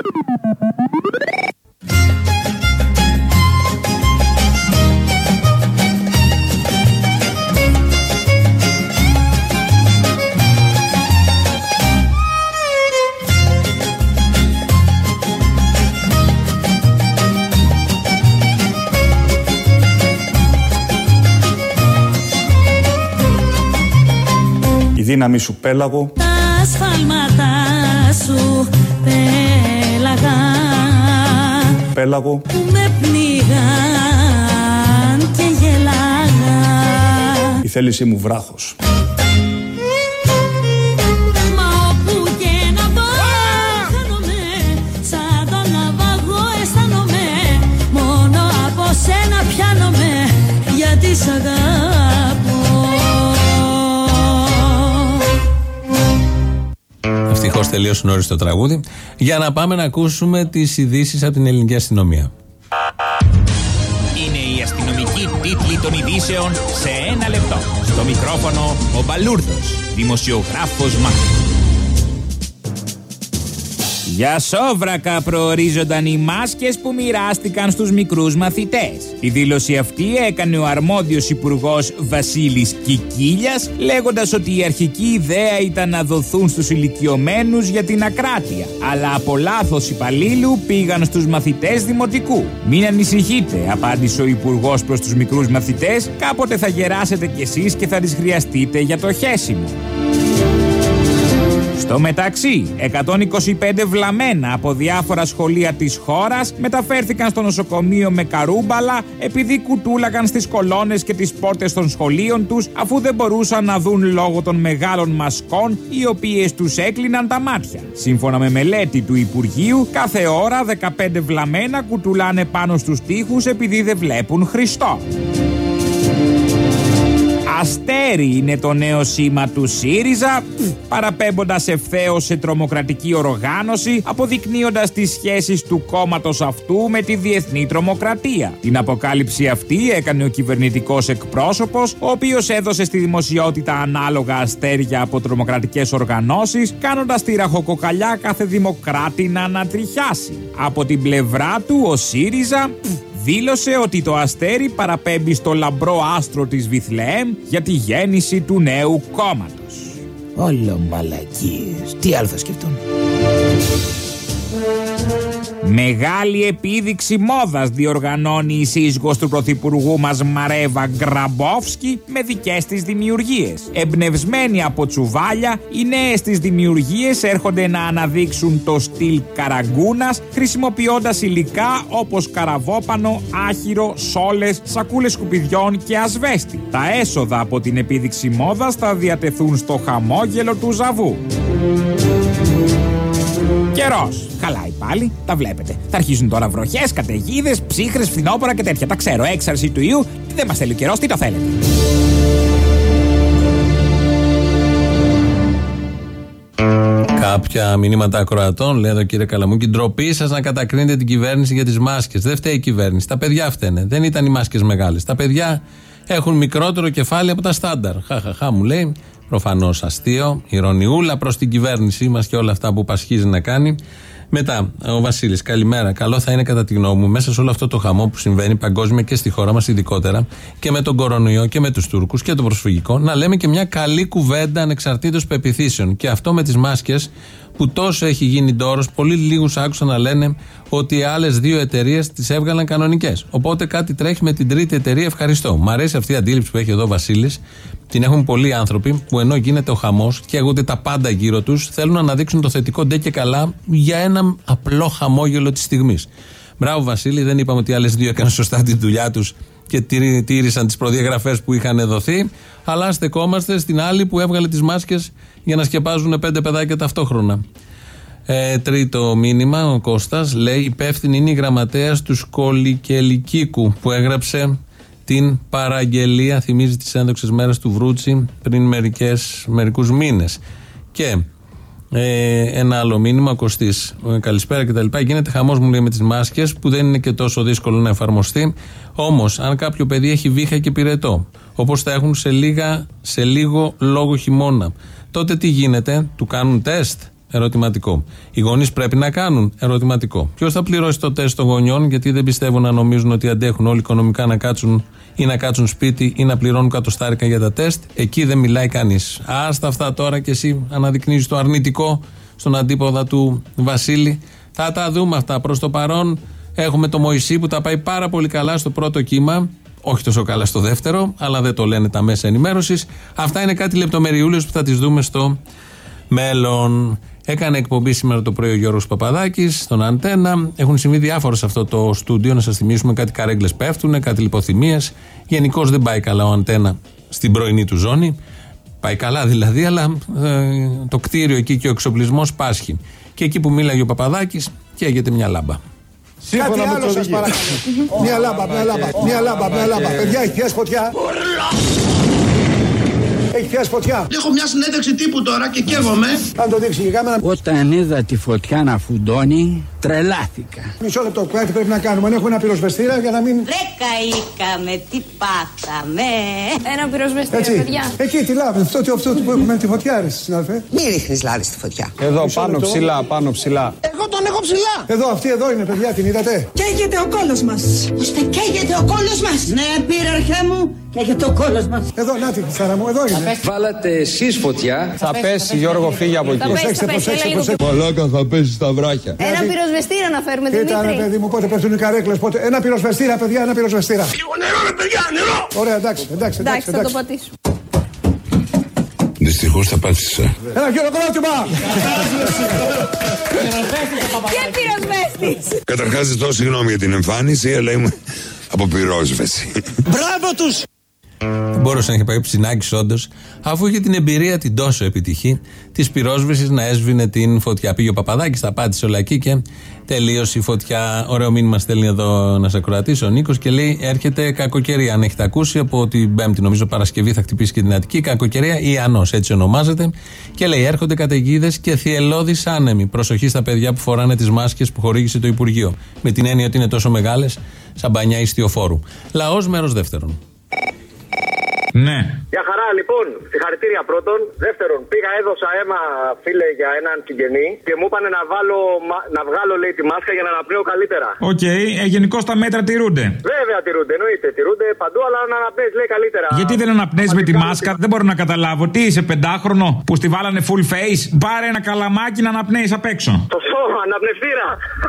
[SPEAKER 3] Η δύναμη σου πέλαγο.
[SPEAKER 23] Τα ασφάλματα σου πέλαγα.
[SPEAKER 3] Πέλαγο.
[SPEAKER 23] Που με πνίγαν και γελάγα.
[SPEAKER 3] Η θέλησή μου βράχος.
[SPEAKER 23] σ' αγαπώ.
[SPEAKER 6] Ευτυχώς τελείωσε νωρίς το τραγούδι. Για να πάμε να ακούσουμε τις ειδήσεις από την ελληνική αστυνομία.
[SPEAKER 4] Είναι η αστυνομική τίτλη των ειδήσεων σε ένα λεπτό. Στο μικρόφωνο ο Μπαλούρδος, δημοσιογράφος Μάρκος. Για σόβρακα προορίζονταν οι μάσκες που μοιράστηκαν στους μικρούς μαθητές. Η δήλωση αυτή έκανε ο αρμόδιος υπουργός Βασίλης Κικίλιας, λέγοντας ότι η αρχική ιδέα ήταν να δοθούν στους ηλικιωμένους για την ακράτεια, αλλά από λάθος υπαλλήλου πήγαν στους μαθητές δημοτικού. «Μην ανησυχείτε», απάντησε ο υπουργός προς τους μικρούς μαθητές, «κάποτε θα γεράσετε κι εσείς και θα τις χρειαστείτε για το χέσιμο». Στο μεταξύ, εκατόν είκοσι πέντε βλαμμένα από διάφορα σχολεία της χώρας μεταφέρθηκαν στο νοσοκομείο με καρούμπαλα επειδή κουτούλαγαν στις κολόνες και τις πόρτες των σχολείων τους, αφού δεν μπορούσαν να δουν λόγω των μεγάλων μασκών οι οποίες τους έκλειναν τα μάτια. Σύμφωνα με μελέτη του Υπουργείου, κάθε ώρα δεκαπέντε βλαμμένα κουτουλάνε πάνω στους τοίχους επειδή δεν βλέπουν Χριστό. Αστέρι είναι το νέο σήμα του ΣΥΡΙΖΑ, παραπέμποντας ευθέως σε τρομοκρατική οργάνωση, αποδεικνύοντας τις σχέσεις του κόμματος αυτού με τη διεθνή τρομοκρατία. Την αποκάλυψη αυτή έκανε ο κυβερνητικός εκπρόσωπος, ο οποίος έδωσε στη δημοσιότητα ανάλογα αστέρια από τρομοκρατικές οργανώσεις, κάνοντας τη ραχοκοκαλιά κάθε δημοκράτη να ανατριχιάσει. Από την πλευρά του ο ΣΥΡΙΖΑ δήλωσε ότι το αστέρι παραπέμπει στο λαμπρό άστρο της Βιθλεέμ για τη γέννηση του νέου κόμματος.
[SPEAKER 7] Όλο μαλακίες. Τι άλλο θα σκεφτούν.
[SPEAKER 4] Μεγάλη επίδειξη μόδας διοργανώνει η σύζυγος του πρωθυπουργού μας Μαρέβα Γκραμπόφσκι με δικές της δημιουργίες. Εμπνευσμένοι από τσουβάλια, οι νέες της δημιουργίες έρχονται να αναδείξουν το στυλ καραγκούνας, χρησιμοποιώντας υλικά όπως καραβόπανο, άχυρο, σόλες, σακούλες σκουπιδιών και ασβέστη. Τα έσοδα από την επίδειξη μόδας θα διατεθούν στο χαμόγελο του Ζαβού. Καιρός. Χαλάει πάλι, τα βλέπετε. Θα αρχίσουν τώρα βροχές, καταιγίδες, ψύχρες, φθινόπωρα και τέτοια. Τα ξέρω, έξαρση του ιού. Δεν μας θέλει ο καιρός, τι το θέλετε.
[SPEAKER 6] Κάποια μηνύματα ακροατών, λέει εδώ κύριε Καλαμούκη, ντροπή σας να κατακρίνετε την κυβέρνηση για τις μάσκες. Δεν φταίει η κυβέρνηση. Τα παιδιά φταίνε. Δεν ήταν οι μάσκες μεγάλες. Τα παιδιά έχουν μικρότερο κεφάλι από τα στάνταρ. Χαχαχά μου λέει. Προφανώς αστείο, ηρωνιούλα προς την κυβέρνησή μας και όλα αυτά που πασχίζει να κάνει. Μετά, ο Βασίλης, καλημέρα. Καλό θα είναι κατά τη γνώμη μου μέσα σε όλο αυτό το χαμό που συμβαίνει παγκόσμια και στη χώρα μας ειδικότερα και με τον κορονοϊό και με τους Τούρκους και το προσφυγικό, να λέμε και μια καλή κουβέντα ανεξαρτήτως πεποιθήσεων. Και αυτό με τις μάσκες που τόσο έχει γίνει ντόρος, πολύ λίγους άκουσα να λένε ότι οι άλλες δύο εταιρείες τις έβγαλαν κανονικές. Οπότε κάτι τρέχει με την τρίτη εταιρεία. Ευχαριστώ. Μ' αρέσει αυτή η αντίληψη που έχει εδώ ο Βασίλης. Την έχουν πολλοί άνθρωποι που ενώ γίνεται ο χαμός και αγούνται τα πάντα γύρω τους, θέλουν να αναδείξουν το θετικό ντε και καλά για ένα απλό χαμόγελο της στιγμής. Μπράβο, Βασίλη, δεν είπαμε ότι οι άλλες δύο έκαναν σωστά τη δουλειά τους και τήρησαν τις προδιαγραφές που είχαν δοθεί, αλλά στεκόμαστε στην άλλη που έβγαλε τις μάσκες για να σκεπάζουν πέντε παιδάκια ταυτόχρονα. Ε, τρίτο μήνυμα, ο Κώστας λέει: υπεύθυνη είναι η γραμματέας του Σκολικελικίκου που έγραψε την παραγγελία, θυμίζει τις ένδοξες μέρες του Βρούτσι πριν μερικές, μερικούς μήνες. Και ε, ένα άλλο μήνυμα, ο Κωστής, καλησπέρα κτλ. Γίνεται χαμός, μου λέει, με τις μάσκες που δεν είναι και τόσο δύσκολο να εφαρμοστεί. Όμως, αν κάποιο παιδί έχει βήχα και πυρετό, όπως θα έχουν σε, λίγα, σε λίγο λόγω χειμώνα, τότε τι γίνεται, του κάνουν τεστ? Ερωτηματικό. Οι γονείς πρέπει να κάνουν? Ερωτηματικό. Ποιος θα πληρώσει το τεστ των γονιών, γιατί δεν πιστεύω να νομίζουν ότι αντέχουν όλοι οικονομικά να κάτσουν ή να κάτσουν σπίτι ή να πληρώνουν κατοστάρικα για τα τεστ? Εκεί δεν μιλάει κανείς. Άστα αυτά τώρα και εσύ αναδεικνύεις το αρνητικό στον αντίποδα του Βασίλη. Θα τα δούμε αυτά. Προς το παρόν έχουμε το Μωυσή που τα πάει πάρα πολύ καλά στο πρώτο κύμα. Όχι τόσο καλά στο δεύτερο, αλλά δεν το λένε τα μέσα ενημέρωσης. Αυτά είναι κάτι λεπτομεριούλες που θα τις δούμε στο μέλλον. Έκανε εκπομπή σήμερα το πρωί ο Γιώργος Παπαδάκης στον Αντένα. Έχουν συμβεί διάφορα σε αυτό το στούντιο. Να σας θυμίσουμε, κάτι καρέγκλες πέφτουν, κάτι λιποθυμίες. Γενικώς δεν πάει καλά ο Αντένα στην πρωινή του ζώνη. Πάει καλά δηλαδή, αλλά ε, το κτίριο εκεί και ο εξοπλισμός πάσχει. Και εκεί που μίλαγε ο Παπαδάκης καίγεται μια λάμπα.
[SPEAKER 8] Κάτι άλλο σας παρακαλώ. Μια λάμπα, μια λάμπα, μια λάμπα, μια λάμπα. Παιδιά, έχει πιάσει φωτιά. Έχει πιάσει φωτιά.
[SPEAKER 9] Έχω μια συνέντευξη τύπου τώρα και καίγομαι.
[SPEAKER 8] Αν το δείξει η κάμερα.
[SPEAKER 7] Όταν είδα τη φωτιά να φουντώνει, τρελάθηκα.
[SPEAKER 8] Μισό λεπτό, κάτι πρέπει να κάνουμε. Αν έχουμε ένα πυροσβεστήρα για να μην.
[SPEAKER 23] Ρε καήκαμε, τι πάθαμε.
[SPEAKER 10] Ένα πυροσβεστήρα, παιδιά.
[SPEAKER 8] Εκεί τη λάβη, αυτό, αυτό που έχουμε τη φωτιά, ρε συνάδελφε.
[SPEAKER 5] Μη ρίχνεις λάδι στη φωτιά.
[SPEAKER 24] Εδώ, μισό πάνω λεπτό. Ψηλά, πάνω ψηλά.
[SPEAKER 9] Εγώ τον έχω ψηλά.
[SPEAKER 8] Εδώ, αυτή εδώ είναι, παιδιά, την είδατε.
[SPEAKER 9] Καίγεται ο κόλος μας. Ώστε καίγεται ο κόλος μας. Ναι, πύραρχέ μου, καίγεται ο κόλος μας.
[SPEAKER 8] Εδώ, να τη Σάρα μου, εδώ είναι.
[SPEAKER 24] Βάλατε εσείς φωτιά. Θα πέσει, Γιώργο, φύγε από εκεί.
[SPEAKER 8] Προσέξτε, προσέξτε, προσέξτε.
[SPEAKER 24] Μαλάκα, θα πέσει στα βράχια.
[SPEAKER 10] Ένα πυροσβεστήρα να φέρουμε, Δημήτρη.
[SPEAKER 8] Κοίτα, ρε παιδί μου, πότε πέφτουν οι καρέκλες, πότε. Ένα πυροσβεστήρα, παιδιά, ένα πυροσβεστήρα.
[SPEAKER 9] Λίγο νερό, ρε παιδιά, νερό.
[SPEAKER 8] Ωραία, εντάξει, εντάξει, εντάξει.
[SPEAKER 10] Θα το πατήσω.
[SPEAKER 12] Δυστυχώς τα πάτησα.
[SPEAKER 8] Ένα χειροκρότημα!
[SPEAKER 10] Και πυροσβέστης!
[SPEAKER 12] Καταρχάς ζητώ συγγνώμη για την εμφάνιση, αλλά είμαι από πυρόσβεση.
[SPEAKER 9] Μπράβο τους!
[SPEAKER 6] Μπορούσε να είχε πάει Ψινάκης όντως, αφού είχε την εμπειρία την τόσο επιτυχή της πυρόσβεσης να έσβηνε την φωτιά. Πήγε ο Παπαδάκης, τα πάτησε όλα εκεί και τελείωσε η φωτιά. Ωραίο μήνυμα στέλνει εδώ να σε κρατήσει ο Νίκος και λέει: έρχεται κακοκαιρία. Αν έχετε ακούσει, από την Πέμπτη, νομίζω Παρασκευή, θα χτυπήσει και την Αττική. Κακοκαιρία Ιαννός, έτσι ονομάζεται. Και λέει: έρχονται καταιγίδες και θυελλώδεις άνεμοι. Προσοχή στα παιδιά που φοράνε τις μάσκες που χορήγησε το Υπουργείο. Με την έννοια ότι είναι τόσο μεγάλες, σαν μπανιά ιστιοφόρου. Λαός μέρος δεύτερον.
[SPEAKER 3] Ναι.
[SPEAKER 18] Για χαρά, λοιπόν, συγχαρητήρια πρώτον. Δεύτερον, πήγα, έδωσα αίμα, φίλε, για έναν συγγενή και μου είπανε να, βάλω, να βγάλω, λέει, τη μάσκα για να αναπνέω καλύτερα.
[SPEAKER 3] Οκ, okay. ε, γενικώς τα μέτρα τηρούνται.
[SPEAKER 18] Βέβαια τηρούνται, εννοείται. Τηρούνται παντού, αλλά να αναπνέεις, λέει, καλύτερα.
[SPEAKER 3] Γιατί δεν αναπνέεις με τη μάσκα, δεν μπορώ να καταλάβω. Τι είσαι, πεντάχρονο που στη βάλανε full face. Πάρε ένα καλαμάκι να αναπνέεις απ' έξω.
[SPEAKER 18] Σωστό, αναπνευστήρα.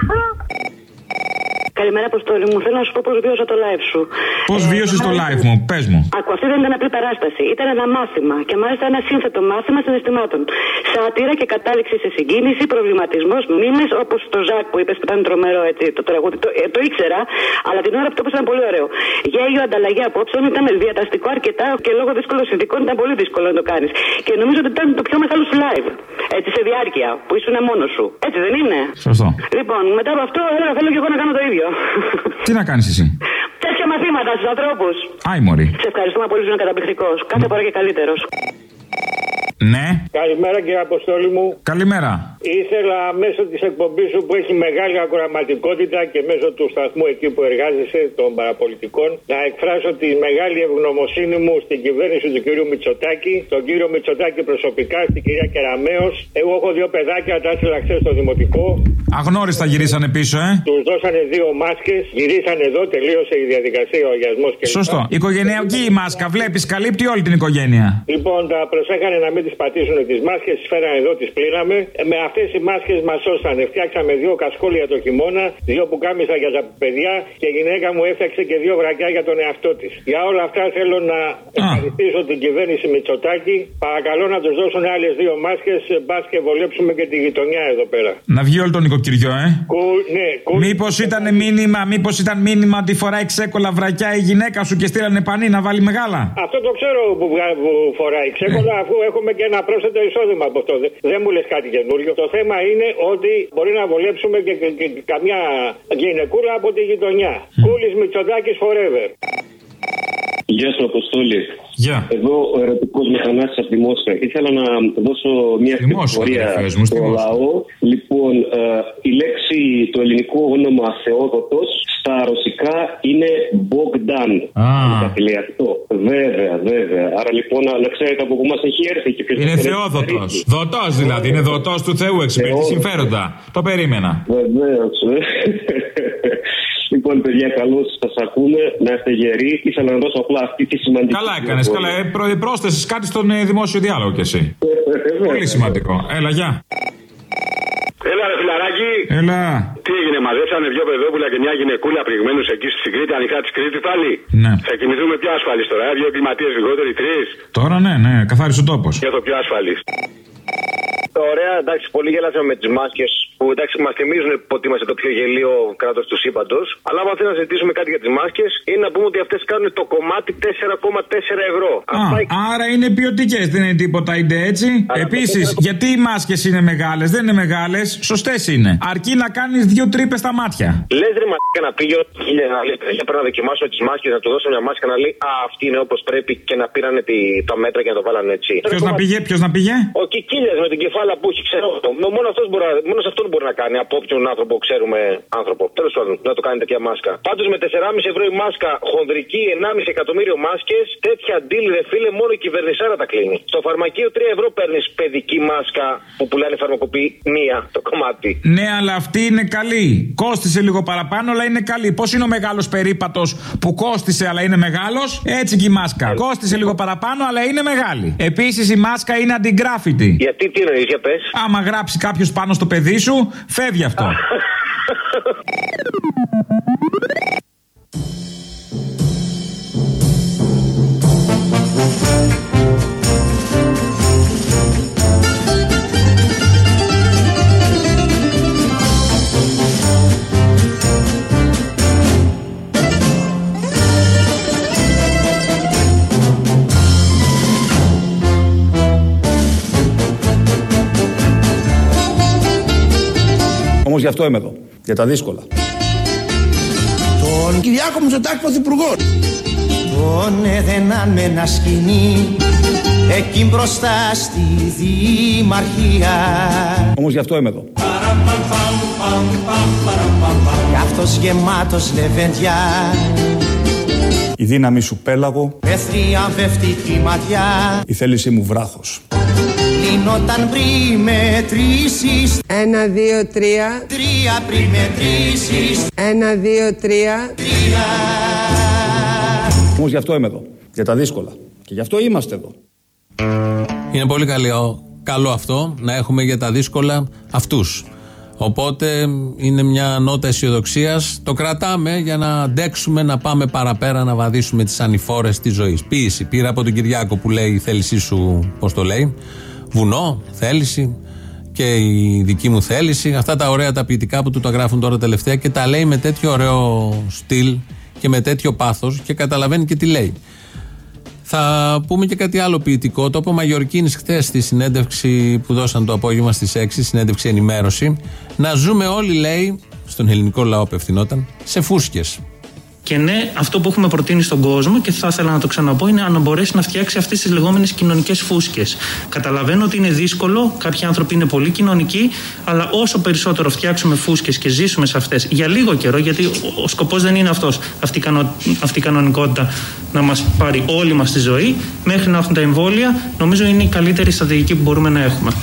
[SPEAKER 21] Καλημέρα, Αποστόλη μου. Θέλω να σου πω πώς βίωσα το live σου.
[SPEAKER 3] Πώς ε, βίωσες το live μου, πες μου.
[SPEAKER 21] Ακού, αυτή δεν ήταν απλή παράσταση. Ήταν ένα μάθημα. Και μάλιστα ένα σύνθετο μάθημα συναισθημάτων. Σάτυρα και κατάληξη σε συγκίνηση, προβληματισμός, μήνες, όπως το Ζακ που είπες που ήταν τρομερό, έτσι, το τραγούδι. Το, ε, το ήξερα, αλλά την ώρα που το είπες ήταν πολύ ωραίο. Γέλιο, ανταλλαγή απόψεων, ήταν διαταστικό αρκετά και λόγω δύσκολων συνθηκών ήταν πολύ δύσκολο να το κάνεις. Και νομίζω ότι ήταν το πιο μεγάλο σου live. Έτσι, σε διάρκεια, που ήσουν μόνος σου. Έτσι δεν είναι?
[SPEAKER 3] Σωστό.
[SPEAKER 21] Λοιπόν, μετά από αυτό, έλεγα, θέλω και εγώ να κάνω το ίδιο.
[SPEAKER 3] Τι να κάνεις εσύ?
[SPEAKER 21] Τέτοια μαθήματα στους ανθρώπους.
[SPEAKER 3] Άι, μωρή.
[SPEAKER 21] Σε ευχαριστούμε πολύ, είναι καταπληκτικός. Κάθε φορά και καλύτερος.
[SPEAKER 3] Ναι.
[SPEAKER 19] Καλημέρα, κύριε Αποστόλη μου.
[SPEAKER 3] Καλημέρα.
[SPEAKER 19] Ήθελα μέσω της εκπομπής σου που έχει μεγάλη ακροαματικότητα και μέσω του σταθμού εκεί που εργάζεσαι των παραπολιτικών να εκφράσω τη μεγάλη ευγνωμοσύνη μου στην κυβέρνηση του κύριου Μητσοτάκη, τον κύριο Μητσοτάκη προσωπικά, στην κυρία Κεραμέως. Εγώ έχω δύο παιδάκια, τα έστειλα χθες στο δημοτικό.
[SPEAKER 3] Αγνώριστα γυρίσανε πίσω, ε.
[SPEAKER 19] Τους δώσανε δύο μάσκες, γυρίσανε εδώ, τελείωσε η διαδικασία, ο αγιασμός κλπ.
[SPEAKER 3] Σωστό. Οικογενειακή η μάσκα, βλέπεις, καλύπτει όλη την οικογένεια.
[SPEAKER 19] Λοιπόν, τα προσέχανε να μην τις πατήσουν τις μάσκες, τις φέρανε εδώ, τις πλήραμε. Με αυτές οι μάσκες μας σώσανε. Φτιάξαμε δύο κασκόλια το χειμώνα, δύο πουκάμισα για τα παιδιά και η γυναίκα μου έφτιαξε και δύο βρακιά για τον εαυτό της. Για όλα αυτά θέλω να ευχαριστήσω την κυβέρνηση Μητσοτάκη. Παρακαλώ να τους δώσουν άλλες δύο μάσκες, μπας και βολέψουμε και τη γειτονιά εδώ πέρα.
[SPEAKER 3] Να βγει όλο το νοικοκυριό, ε.
[SPEAKER 19] Κου, ναι, κου...
[SPEAKER 3] Μήπως ήταν μήνυμα, μήπως ήταν μήνυμα ότι φοράει ξέκολα βρακιά η γυναίκα σου και στείλανε πανί να βάλει μεγάλα.
[SPEAKER 19] Αυτό το ξέρω που, που φοράει ξέκολα, αφού έχουμε και ένα πρόσθετο εισόδημα από αυτό. Δεν μου λες κάτι καινούριο. Το θέμα είναι ότι μπορεί να βολέψουμε και, και, και, και καμιά γυναικούλα από τη γειτονιά. Mm. Κούλης Μητσοτάκης forever.
[SPEAKER 25] Γεια σου, Αποστόλη.
[SPEAKER 3] Yeah.
[SPEAKER 25] Εδώ ο ερωτικός μηχανάς από τη Μόσχα. Ήθελα να δώσω μια πληροφορία στο λαό. Λοιπόν, ε, η λέξη, το ελληνικό όνομα Θεόδοτος στα ρωσικά είναι Bogdan.
[SPEAKER 3] Ah.
[SPEAKER 25] Λέει αυτό. Βέβαια, βέβαια. Άρα λοιπόν να ξέρετε από πού μας έχει έρθει και ποιος
[SPEAKER 3] είναι Θεόδοτος. Δοτός δηλαδή. Είναι δοτός του Θεού, εξυπηρετεί συμφέροντα. Το περίμενα.
[SPEAKER 25] Βεβαίως. Λοιπόν, παιδιά, καλώς σας ακούμε. Να είστε γεροί. Ήθελα να δώσω απλά αυτή τη σημαντική.
[SPEAKER 3] Καλά έκανες. Καλά. Ε, προ, πρόσθεσες κάτι στον ε, δημόσιο διάλογο κι εσύ. Πολύ σημαντικό. Έλα, γεια.
[SPEAKER 18] Έλα, ρε φιλαράκι.
[SPEAKER 3] Έλα.
[SPEAKER 18] Τι έγινε, μαζέψανε δυο παιδόπουλα και μια γυναικούλα προηγουμένως εκεί στην Κρήτη, ανοιχτά τη Κρήτη πάλι.
[SPEAKER 3] Ναι.
[SPEAKER 18] Θα κοιμηθούμε πιο ασφαλείς τώρα, ε, δύο εγκληματίες λιγότεροι, τρεις.
[SPEAKER 3] Τώρα ναι, ναι, καθάρισε ο τόπος.
[SPEAKER 18] Για το πιο ασφαλής.
[SPEAKER 26] Ωραία, εντάξει, πολύ γέλασαμε με τις μάσκες.
[SPEAKER 18] που εντάξει μας θυμίζουν ότι είμαστε το πιο γελίο κράτος του σύμπαντος. Αλλά άμα θέλει να συζητήσουμε κάτι για τις μάσκες, είναι να πούμε ότι αυτές κάνουν το κομμάτι τέσσερα κόμμα τέσσερα ευρώ.
[SPEAKER 3] Α, άρα είναι ποιοτικές, δεν είναι τίποτα ίντε έτσι. Επίσης, γιατί οι μάσκες είναι μεγάλες, δεν είναι μεγάλες, σωστές είναι. Αρκεί να κάνεις δύο τρύπες στα μάτια.
[SPEAKER 18] Λες ρε μαλάκα να πήγε ο χίλια να λέει πρέπει να δοκιμάσω τις μάσκες, να του δώσω μια μάσκα να λέει α, αυτή είναι όπως πρέπει και να πήρανε τη, τα μέτρα και να το βάλανε έτσι.
[SPEAKER 3] Ποιος να πήγε, ποιος να πήγε?
[SPEAKER 18] Ο Κικίλιας με την κεφάλα που έχει, ξέρω. Μόνο, αυτός μπορεί, μόνο σε αυτόν μπορεί να κάνει από όποιον άνθρωπο ξέρουμε άνθρωπο. Τέλος πάντων, να το κάνει τέτοια μάσκα. Πάντως με τέσσερα κόμμα πέντε ευρώ η μάσκα, χονδρική ενάμιση εκατομμύριο μάσκες, τέτοια deal ρε φίλε, μόνο η κυβερνησάρα τα κλείνει. Στο φαρμακείο τρία ευρώ παίρνεις παιδική μάσκα που πουλάνε φαρμακοποιοί μία το κομμάτι.
[SPEAKER 3] Ναι, αλλά αυτή είναι καλή. Κόστισε λίγο παραπάνω, αλλά είναι καλή. Πώς είναι ο μεγάλος περίπατος που κόστισε, αλλά είναι μεγάλος, έτσι και η μάσκα. Yeah. Κόστισε λίγο παραπάνω, αλλά είναι μεγάλη. Επίσης η μάσκα είναι αντιγκράφιτη.
[SPEAKER 18] Γιατί, τι εννοείς, για πες?
[SPEAKER 3] Άμα γράψει κάποιος πάνω στο παιδί σου, φεύγει αυτό.
[SPEAKER 16] Όμως γι' αυτό είμαι εδώ, για τα δύσκολα.
[SPEAKER 2] Τον Κυριάκο Μητσοτάκη πρωθυπουργό. Τον έδαιναν με ένα σκηνή εκεί μπροστά στη Δημαρχία.
[SPEAKER 16] Όμως γι' αυτό είμαι εδώ.
[SPEAKER 2] Κι αυτός γεμάτος λεβέντια.
[SPEAKER 16] Η δύναμη σου πέλαγο.
[SPEAKER 2] Με θριαμβευτική ματιά.
[SPEAKER 16] Η θέλησή μου βράχος.
[SPEAKER 2] Λύνονταν πριν μετρήσεις.
[SPEAKER 1] Ένα, δύο, τρία.
[SPEAKER 2] Τρία πριν μετρήσεις.
[SPEAKER 1] Ένα, δύο, τρία.
[SPEAKER 2] Τρία.
[SPEAKER 16] Όμως γι' αυτό είμαι εδώ. Για τα δύσκολα. Και γι' αυτό είμαστε εδώ.
[SPEAKER 6] Είναι πολύ καλό, καλό αυτό να έχουμε για τα δύσκολα αυτούς. Οπότε είναι μια νότα αισιοδοξίας. Το κρατάμε για να αντέξουμε, να πάμε παραπέρα, να βαδίσουμε τις ανηφόρες της ζωής. Ποίηση. Πήρα από τον Κυριάκο που λέει η θέλησή σου, πώς το λέει, βουνό, θέληση και η δική μου θέληση. Αυτά τα ωραία τα ποιητικά που του τα γράφουν τώρα τελευταία και τα λέει με τέτοιο ωραίο στυλ και με τέτοιο πάθος και καταλαβαίνει και τι λέει. Θα πούμε και κάτι άλλο ποιητικό. Το είπε ο Μαγιορκίνης χθες στη συνέντευξη που δώσαν το απόγευμα στις έξι, συνέντευξη ενημέρωση. Να ζούμε όλοι, λέει, στον ελληνικό λαό απευθυνόταν, σε φούσκες.
[SPEAKER 11] Και ναι, αυτό που έχουμε προτείνει στον κόσμο και θα ήθελα να το ξαναπώ είναι να μπορέσει να φτιάξει αυτές τις λεγόμενες κοινωνικές φούσκες. Καταλαβαίνω ότι είναι δύσκολο, κάποιοι άνθρωποι είναι πολύ κοινωνικοί, αλλά όσο περισσότερο φτιάξουμε φούσκες και ζήσουμε σε αυτές για λίγο καιρό, γιατί ο σκοπός δεν είναι αυτός, αυτή η, κανο, αυτή η κανονικότητα να μας πάρει όλη μας τη ζωή, μέχρι να έχουν τα εμβόλια, νομίζω είναι η καλύτερη στρατηγική που μπορούμε να έχουμε.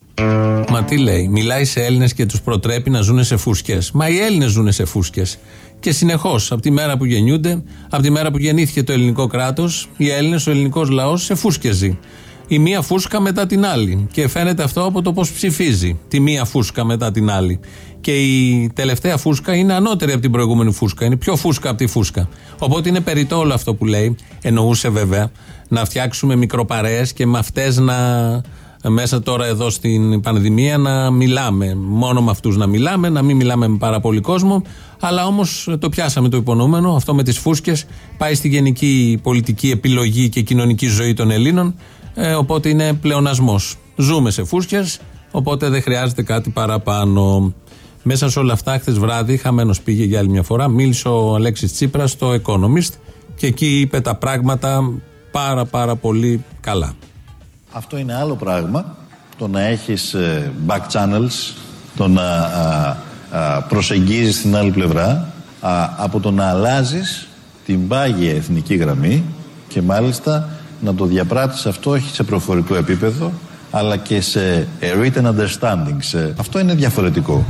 [SPEAKER 6] Μα τι λέει, μιλάει σε Έλληνες και τους προτρέπει να ζουν σε φούσκες. Μα οι Έλληνες ζουν σε φούσκες. Και συνεχώς, από τη μέρα που γεννιούνται, από τη μέρα που γεννήθηκε το ελληνικό κράτος, οι Έλληνες, ο ελληνικός λαός σε φούσκες ζει. Η μία φούσκα μετά την άλλη. Και φαίνεται αυτό από το πώς ψηφίζει. Τη μία φούσκα μετά την άλλη. Και η τελευταία φούσκα είναι ανώτερη από την προηγούμενη φούσκα. Είναι πιο φούσκα από τη φούσκα. Οπότε είναι περιττό όλο αυτό που λέει. Εννοούσε βέβαια να φτιάξουμε μικροπαρέες και με αυτές να. Μέσα τώρα εδώ στην πανδημία να μιλάμε, μόνο με αυτούς να μιλάμε, να μην μιλάμε με πάρα πολύ κόσμο, αλλά όμως το πιάσαμε το υπονοούμενο, αυτό με τις φούσκες πάει στη γενική πολιτική επιλογή και κοινωνική ζωή των Ελλήνων, ε, οπότε είναι πλεονασμός. Ζούμε σε φούσκες, οπότε δεν χρειάζεται κάτι παραπάνω. Μέσα σε όλα αυτά, χθες βράδυ, χαμένος πήγε για άλλη μια φορά, μίλησε ο Αλέξης Τσίπρας στο Economist και εκεί είπε τα πράγματα πάρα πάρα πολύ καλά.
[SPEAKER 13] Αυτό είναι άλλο πράγμα, το να έχεις back channels, το να α, α, προσεγγίζεις την άλλη πλευρά, α, από το να αλλάζεις την πάγια εθνική γραμμή και μάλιστα να το διαπράττεις αυτό όχι σε προφορικό επίπεδο, αλλά και σε written understanding. Σε... Αυτό είναι διαφορετικό.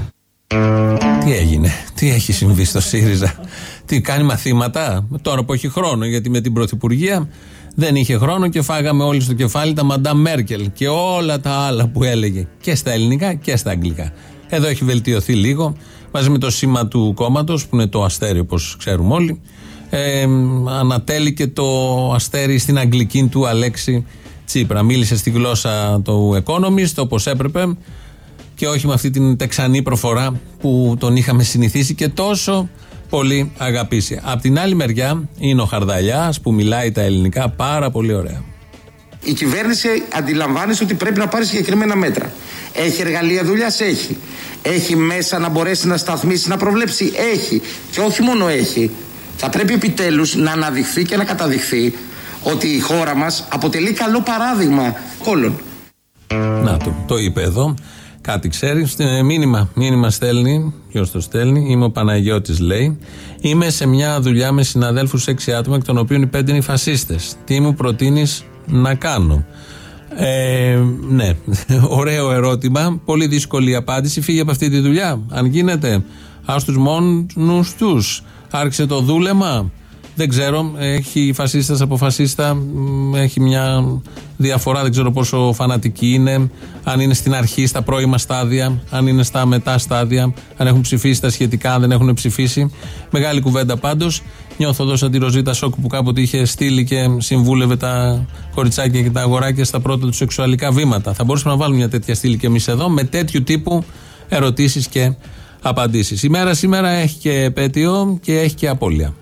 [SPEAKER 6] Τι έγινε, τι έχει συμβεί στο ΣΥΡΙΖΑ, τι κάνει μαθήματα, τώρα που έχει χρόνο, γιατί με την Πρωθυπουργία δεν είχε χρόνο και φάγαμε όλοι στο κεφάλι τα Μαντάμ Μέρκελ και όλα τα άλλα που έλεγε και στα ελληνικά και στα αγγλικά. Εδώ έχει βελτιωθεί λίγο μαζί με το σήμα του κόμματος που είναι το αστέρι όπως ξέρουμε όλοι. Ε, ανατέληκε το αστέρι στην αγγλική του Αλέξη Τσίπρα. Μίλησε στη γλώσσα του Economist όπως έπρεπε και όχι με αυτή την τεξανή προφορά που τον είχαμε συνηθίσει και τόσο πολύ αγαπήσει. Απ' την άλλη μεριά είναι ο Χαρδαλιάς που μιλάει τα ελληνικά πάρα πολύ ωραία.
[SPEAKER 14] Η κυβέρνηση αντιλαμβάνεται ότι πρέπει να πάρει συγκεκριμένα μέτρα. Έχει εργαλεία δουλειάς, έχει. Έχει μέσα να μπορέσει να σταθμίσει, να προβλέψει, έχει. Και όχι μόνο έχει. Θα πρέπει επιτέλους να αναδειχθεί και να καταδειχθεί ότι η χώρα μας αποτελεί καλό παράδειγμα όλων.
[SPEAKER 6] Να το, το είπε εδώ. Κάτι ξέρει. Μήνυμα, μήνυμα στέλνει. Ποιος το στέλνει? Είμαι ο Παναγιώτης, λέει. Είμαι σε μια δουλειά με συναδέλφους έξι άτομα, εκ των οποίων οι πέντε είναι οι φασίστες. Τι μου προτείνεις να κάνω? Ε, ναι, ωραίο ερώτημα. Πολύ δύσκολη απάντηση. Φύγε από αυτή τη δουλειά. Αν γίνεται, ας τους μόνους τους. Άρχισε το δούλεμα. Δεν ξέρω, έχει φασίστας από φασίστα, έχει μια διαφορά, δεν ξέρω πόσο φανατική είναι, αν είναι στην αρχή, στα πρώιμα στάδια, αν είναι στα μετά στάδια, αν έχουν ψηφίσει τα σχετικά, αν δεν έχουν ψηφίσει. Μεγάλη κουβέντα πάντως. Νιώθω εδώ σαν τη Ροζίτα Σόκου που κάποτε είχε στείλει και συμβούλευε τα κοριτσάκια και τα αγοράκια στα πρώτα του σεξουαλικά βήματα. Θα μπορούσαμε να βάλουμε μια τέτοια στήλη και εμείς εδώ, με τέτοιου τύπου ερωτήσεις και απαντήσεις. Η μέρα σήμερα έχει και επέτειο και έχει και απώλεια.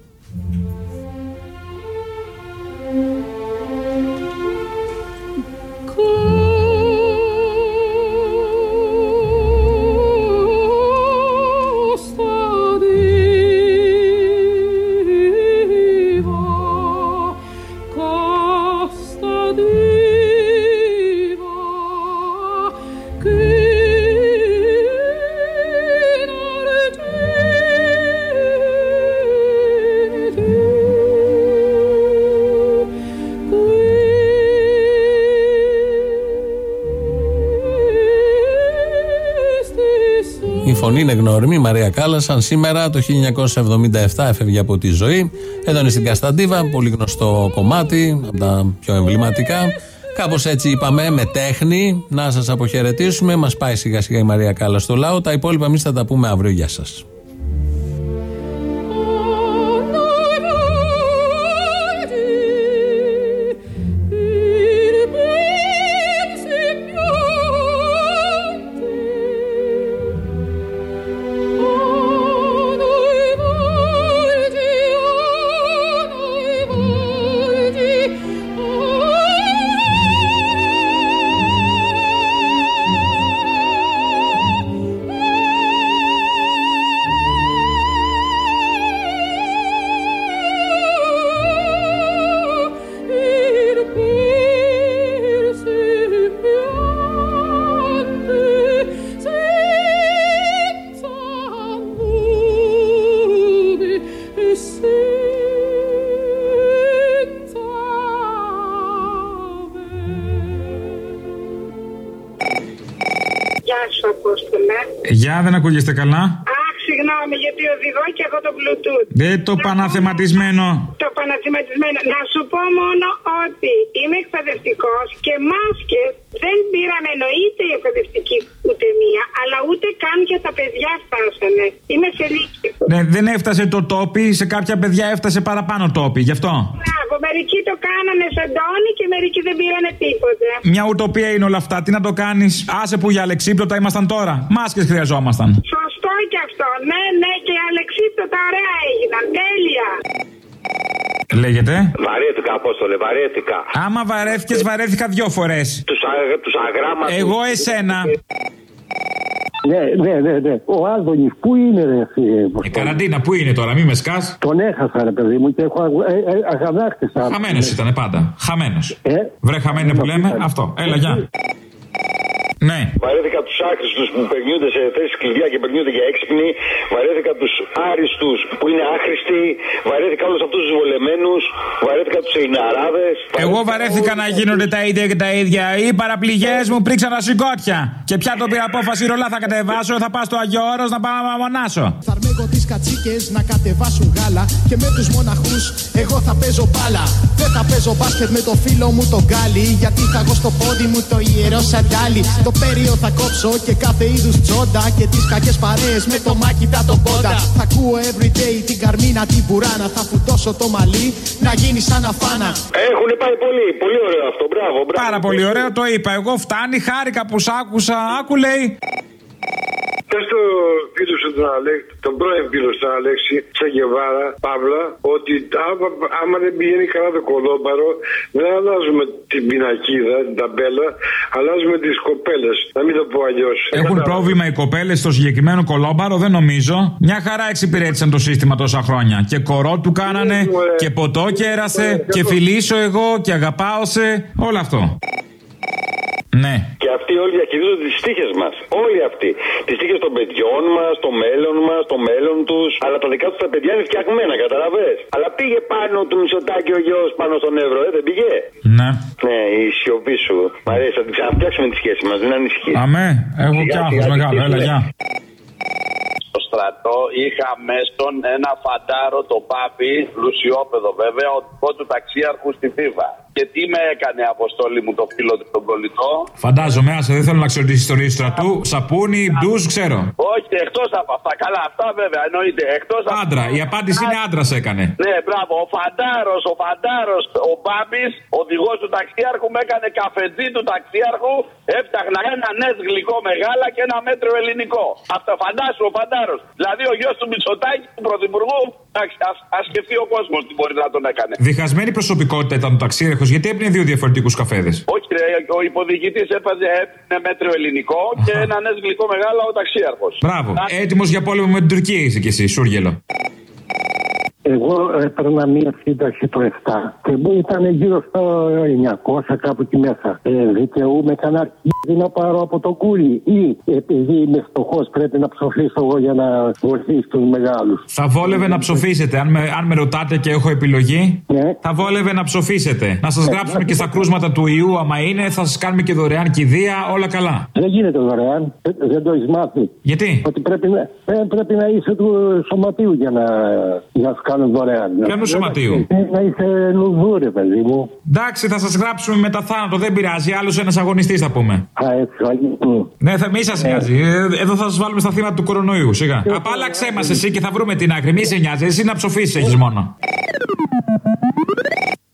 [SPEAKER 6] Είναι γνώριμη η Μαρία Κάλλας, αν σήμερα το χίλια εννιακόσια εβδομήντα επτά έφευγε από τη ζωή. Εδώ είναι στην Κασταντίβα, πολύ γνωστό κομμάτι, από τα πιο εμβληματικά. Κάπως έτσι είπαμε, με τέχνη, να σας αποχαιρετήσουμε. Μας πάει σιγά σιγά η Μαρία Κάλλας στο λαό. Τα υπόλοιπα εμείς θα τα πούμε αύριο. Γεια σας.
[SPEAKER 3] Γεια, δεν ακούγεστε καλά?
[SPEAKER 15] Αχ, συγγνώμη, γιατί οδηγώ και έχω το Bluetooth.
[SPEAKER 3] Δεν το παναθεματισμένο.
[SPEAKER 15] Το παναθεματισμένο. Να σου πω μόνο ότι είμαι εκπαιδευτικός και μάσκες δεν πήραμε, εννοείται η εκπαιδευτική ούτε μία, αλλά ούτε καν για τα παιδιά φτάσανε. Είμαι σε λύκειο.
[SPEAKER 3] Ναι, δεν έφτασε το τόπι, σε κάποια παιδιά έφτασε παραπάνω τόπι, γι' αυτό.
[SPEAKER 15] Μπράβο, μερικοί το κάνανε σαν τόνι και μερικοί δεν πήρανε τίποτε.
[SPEAKER 3] Μια ουτοπία είναι όλα αυτά. Τι να το κάνεις? Άσε που για αλεξίπτωτα ήμασταν τώρα. Μάσκες χρειαζόμασταν.
[SPEAKER 15] Σωστό και αυτό. Ναι, ναι, και αλεξίπτωτα ωραία έγιναν. Τέλεια.
[SPEAKER 3] Λέγεται.
[SPEAKER 18] Βαρέθηκα, Απόστολε, βαρέθηκα.
[SPEAKER 3] Άμα βαρέθηκες, βαρέθηκα δυο φορές.
[SPEAKER 18] Τους, α, τους αγράμματους.
[SPEAKER 3] Εγώ εσένα.
[SPEAKER 17] Ναι, ναι, ναι, ναι. Ο Άδωνης πού είναι, ρε?
[SPEAKER 3] Η καραντίνα πού είναι τώρα, μη με σκάς.
[SPEAKER 17] Τον έχασα, ρε παιδί μου, και έχω αγανάκτησα.
[SPEAKER 3] Χαμένος ήταν πάντα. Χαμένος.
[SPEAKER 17] Ε?
[SPEAKER 3] Βρε χαμένε που λέμε, αυτό. Έλα, γεια. Ναι.
[SPEAKER 18] Βαρέθηκα τους άχρηστους που περνιούνται σε θέσεις κλειδιά και περνιούνται για έξυπνοι. Βαρέθηκα τους άριστους που είναι άχρηστοι. Βαρέθηκα όλους αυτούς τους βολεμένους. Βαρέθηκα τους ελληναράδες.
[SPEAKER 3] Εγώ βαρέθηκα να γίνονται τα ίδια και τα ίδια. Οι παραπληγές μου πρίξαν τα σηκώτια. Και πια το πήρα απόφαση, ρολά θα κατεβάσω. Θα πάω στο Αγιο Όρος να πάω να μονάσω.
[SPEAKER 20] Θα αρμέγω τις κατσίκες να κατεβάσουν γάλα. Και με τους μοναχούς εγώ θα παίζω μπάλα. Δεν θα παίζω μπάσκετ με το φίλο μου τον Γκάλι. Γιατί θα έχω στο πόδι μου το ιερό σαντάλι. Το πέριο θα κόψω και κάθε είδους τσόντα. Και τις κακές παρέες με το μάκιτα τον πόντα. Θα ακούω everyday την Καρμίνα την Μπουράνα. Θα φουτώσω το μαλλί να γίνει σαν αφάνα.
[SPEAKER 18] Έχουν πάει πολύ, πολύ ωραίο αυτό. Μπράβο, μπράβο.
[SPEAKER 3] Πάρα πολύ ωραίο, το είπα. Εγώ φτάνει, χάρηκα που σ' άκουσα. Άκου λέει.
[SPEAKER 18] Πες το φίλο σου τον Αλέξη, τον πρώην φίλο του Αλέξη, Τσαγκεβάρα, Παύλα, ότι άμα, άμα δεν πηγαίνει καλά το κολόμπαρο, δεν αλλάζουμε την πινακίδα, την ταμπέλα, αλλάζουμε τις κοπέλες. Να μην το πω αλλιώς.
[SPEAKER 3] Έχουν Εκατά... πρόβλημα οι κοπέλες στο συγκεκριμένο κολόμπαρο, δεν νομίζω. Μια χαρά εξυπηρέτησαν το σύστημα τόσα χρόνια. Και κορό του κάνανε, ε, και ποτό κέρασε, ε, και φιλήσω εγώ, και αγαπάω σε, όλο αυτό. Ναι.
[SPEAKER 18] Και αυτοί όλοι διαχειρίζονται τις τύχες μας. Όλοι αυτοί. Τις τύχες των παιδιών μας, το μέλλον μας, το μέλλον τους. Αλλά τα δικά τους τα παιδιά είναι φτιαγμένα, καταλαβες. Αλλά πήγε πάνω του Μητσοτάκη ο γιος πάνω στον Εύρο, ε, δεν πήγε.
[SPEAKER 3] Ναι.
[SPEAKER 18] Ναι, η σιωπή σου. Μ' αρέσει, θα την ξαναφτιάξουμε τη σχέση μας, δεν ανησυχείς.
[SPEAKER 3] Αμέ, έχω κι άγχος μεγάλο, έλα, γεια.
[SPEAKER 4] Στο στρατό είχα μέσον ένα φαντάρο το Πάπι, λουσιόπεδο βέβαια, ο δικό του ταξίαρχου στη Θήβα. Και τι με έκανε, Αποστόλη μου, το φίλο του τον κολλητό.
[SPEAKER 3] Φαντάζομαι, άσε, δεν θέλω να ξέρω τις ιστορίες του στρατού. Σαπούνι, μπλουζ, ξέρω.
[SPEAKER 4] Όχι, εκτός από αυτά. Καλά, αυτά βέβαια εννοείται. Εκτός από...
[SPEAKER 3] Άντρα, η απάντηση είναι άντρας έκανε.
[SPEAKER 4] Ναι, μπράβο. Ο Φαντάρος, ο Φαντάρος, ο Μπάμπης, οδηγός του ταξίαρχου, με έκανε καφετζή του ταξίαρχου. Έφτιαχνα ένα νες γλυκό μεγάλα και ένα μέτρο ελληνικό. Αυτό φαντάσου ο Φαντάρος. Δηλαδή ο γιος του Μητσοτάκη, του πρωθυπουργού. Εντάξει, ας, ας σκεφτεί ο κόσμος τι μπορεί να τον έκανε.
[SPEAKER 3] Διχασμένη προσωπικότητα ήταν ο ταξίαρχος, γιατί έπαιρνε δύο διαφορετικούς καφέδες.
[SPEAKER 4] Όχι, ρε, ο υποδηγητής έπαιζε ένα μέτρο ελληνικό και ένα νες γλυκό μεγάλα ο ταξίαρχος.
[SPEAKER 3] Μπράβο. Έτοιμος για πόλεμο με την Τουρκία είσαι κι εσύ, Σούργελο.
[SPEAKER 17] Εγώ έπαιρνα μία σύνταξη το επτά και μου ήταν γύρω στα εννιακόσια κάπου εκεί μέσα. Ε, δικαιούμαι κανένα αρχίδι να πάρω από το κούλι ή επειδή είμαι φτωχός πρέπει να ψοφήσω εγώ για να βοηθήσω τους μεγάλους.
[SPEAKER 3] Θα βόλευε να ψοφήσετε. Αν με, αν με ρωτάτε και έχω επιλογή, ναι. Θα βόλευε να ψοφήσετε. Να σας γράψουμε και στα κρούσματα του ιού, άμα είναι, θα σας κάνουμε και δωρεάν κηδεία, όλα καλά.
[SPEAKER 17] Δεν γίνεται δωρεάν. Δεν το έχεις μάθει.
[SPEAKER 3] Γιατί?
[SPEAKER 17] Ότι πρέπει να, ε, πρέπει να είσαι του σωματείου για να, για να σου κάνουν δωρεάν.
[SPEAKER 3] Ποιανού σωματείου?
[SPEAKER 17] Να είσαι λουδούρε, παιδί μου.
[SPEAKER 3] Εντάξει, θα σας γράψουμε μετά θάνατο, δεν πειράζει. Άλλος ένας αγωνιστής θα πούμε.
[SPEAKER 17] Α, έτσι,
[SPEAKER 3] ναι, θα μη σας νοιάζει. Εδώ θα σας βάλουμε στα θύματα του κορονοϊού, σιγά. Απάλλαξέ μας εσύ και θα βρούμε την άκρη. Μη σε νοιάζει, εσύ να ψοφήσεις έχεις μόνο.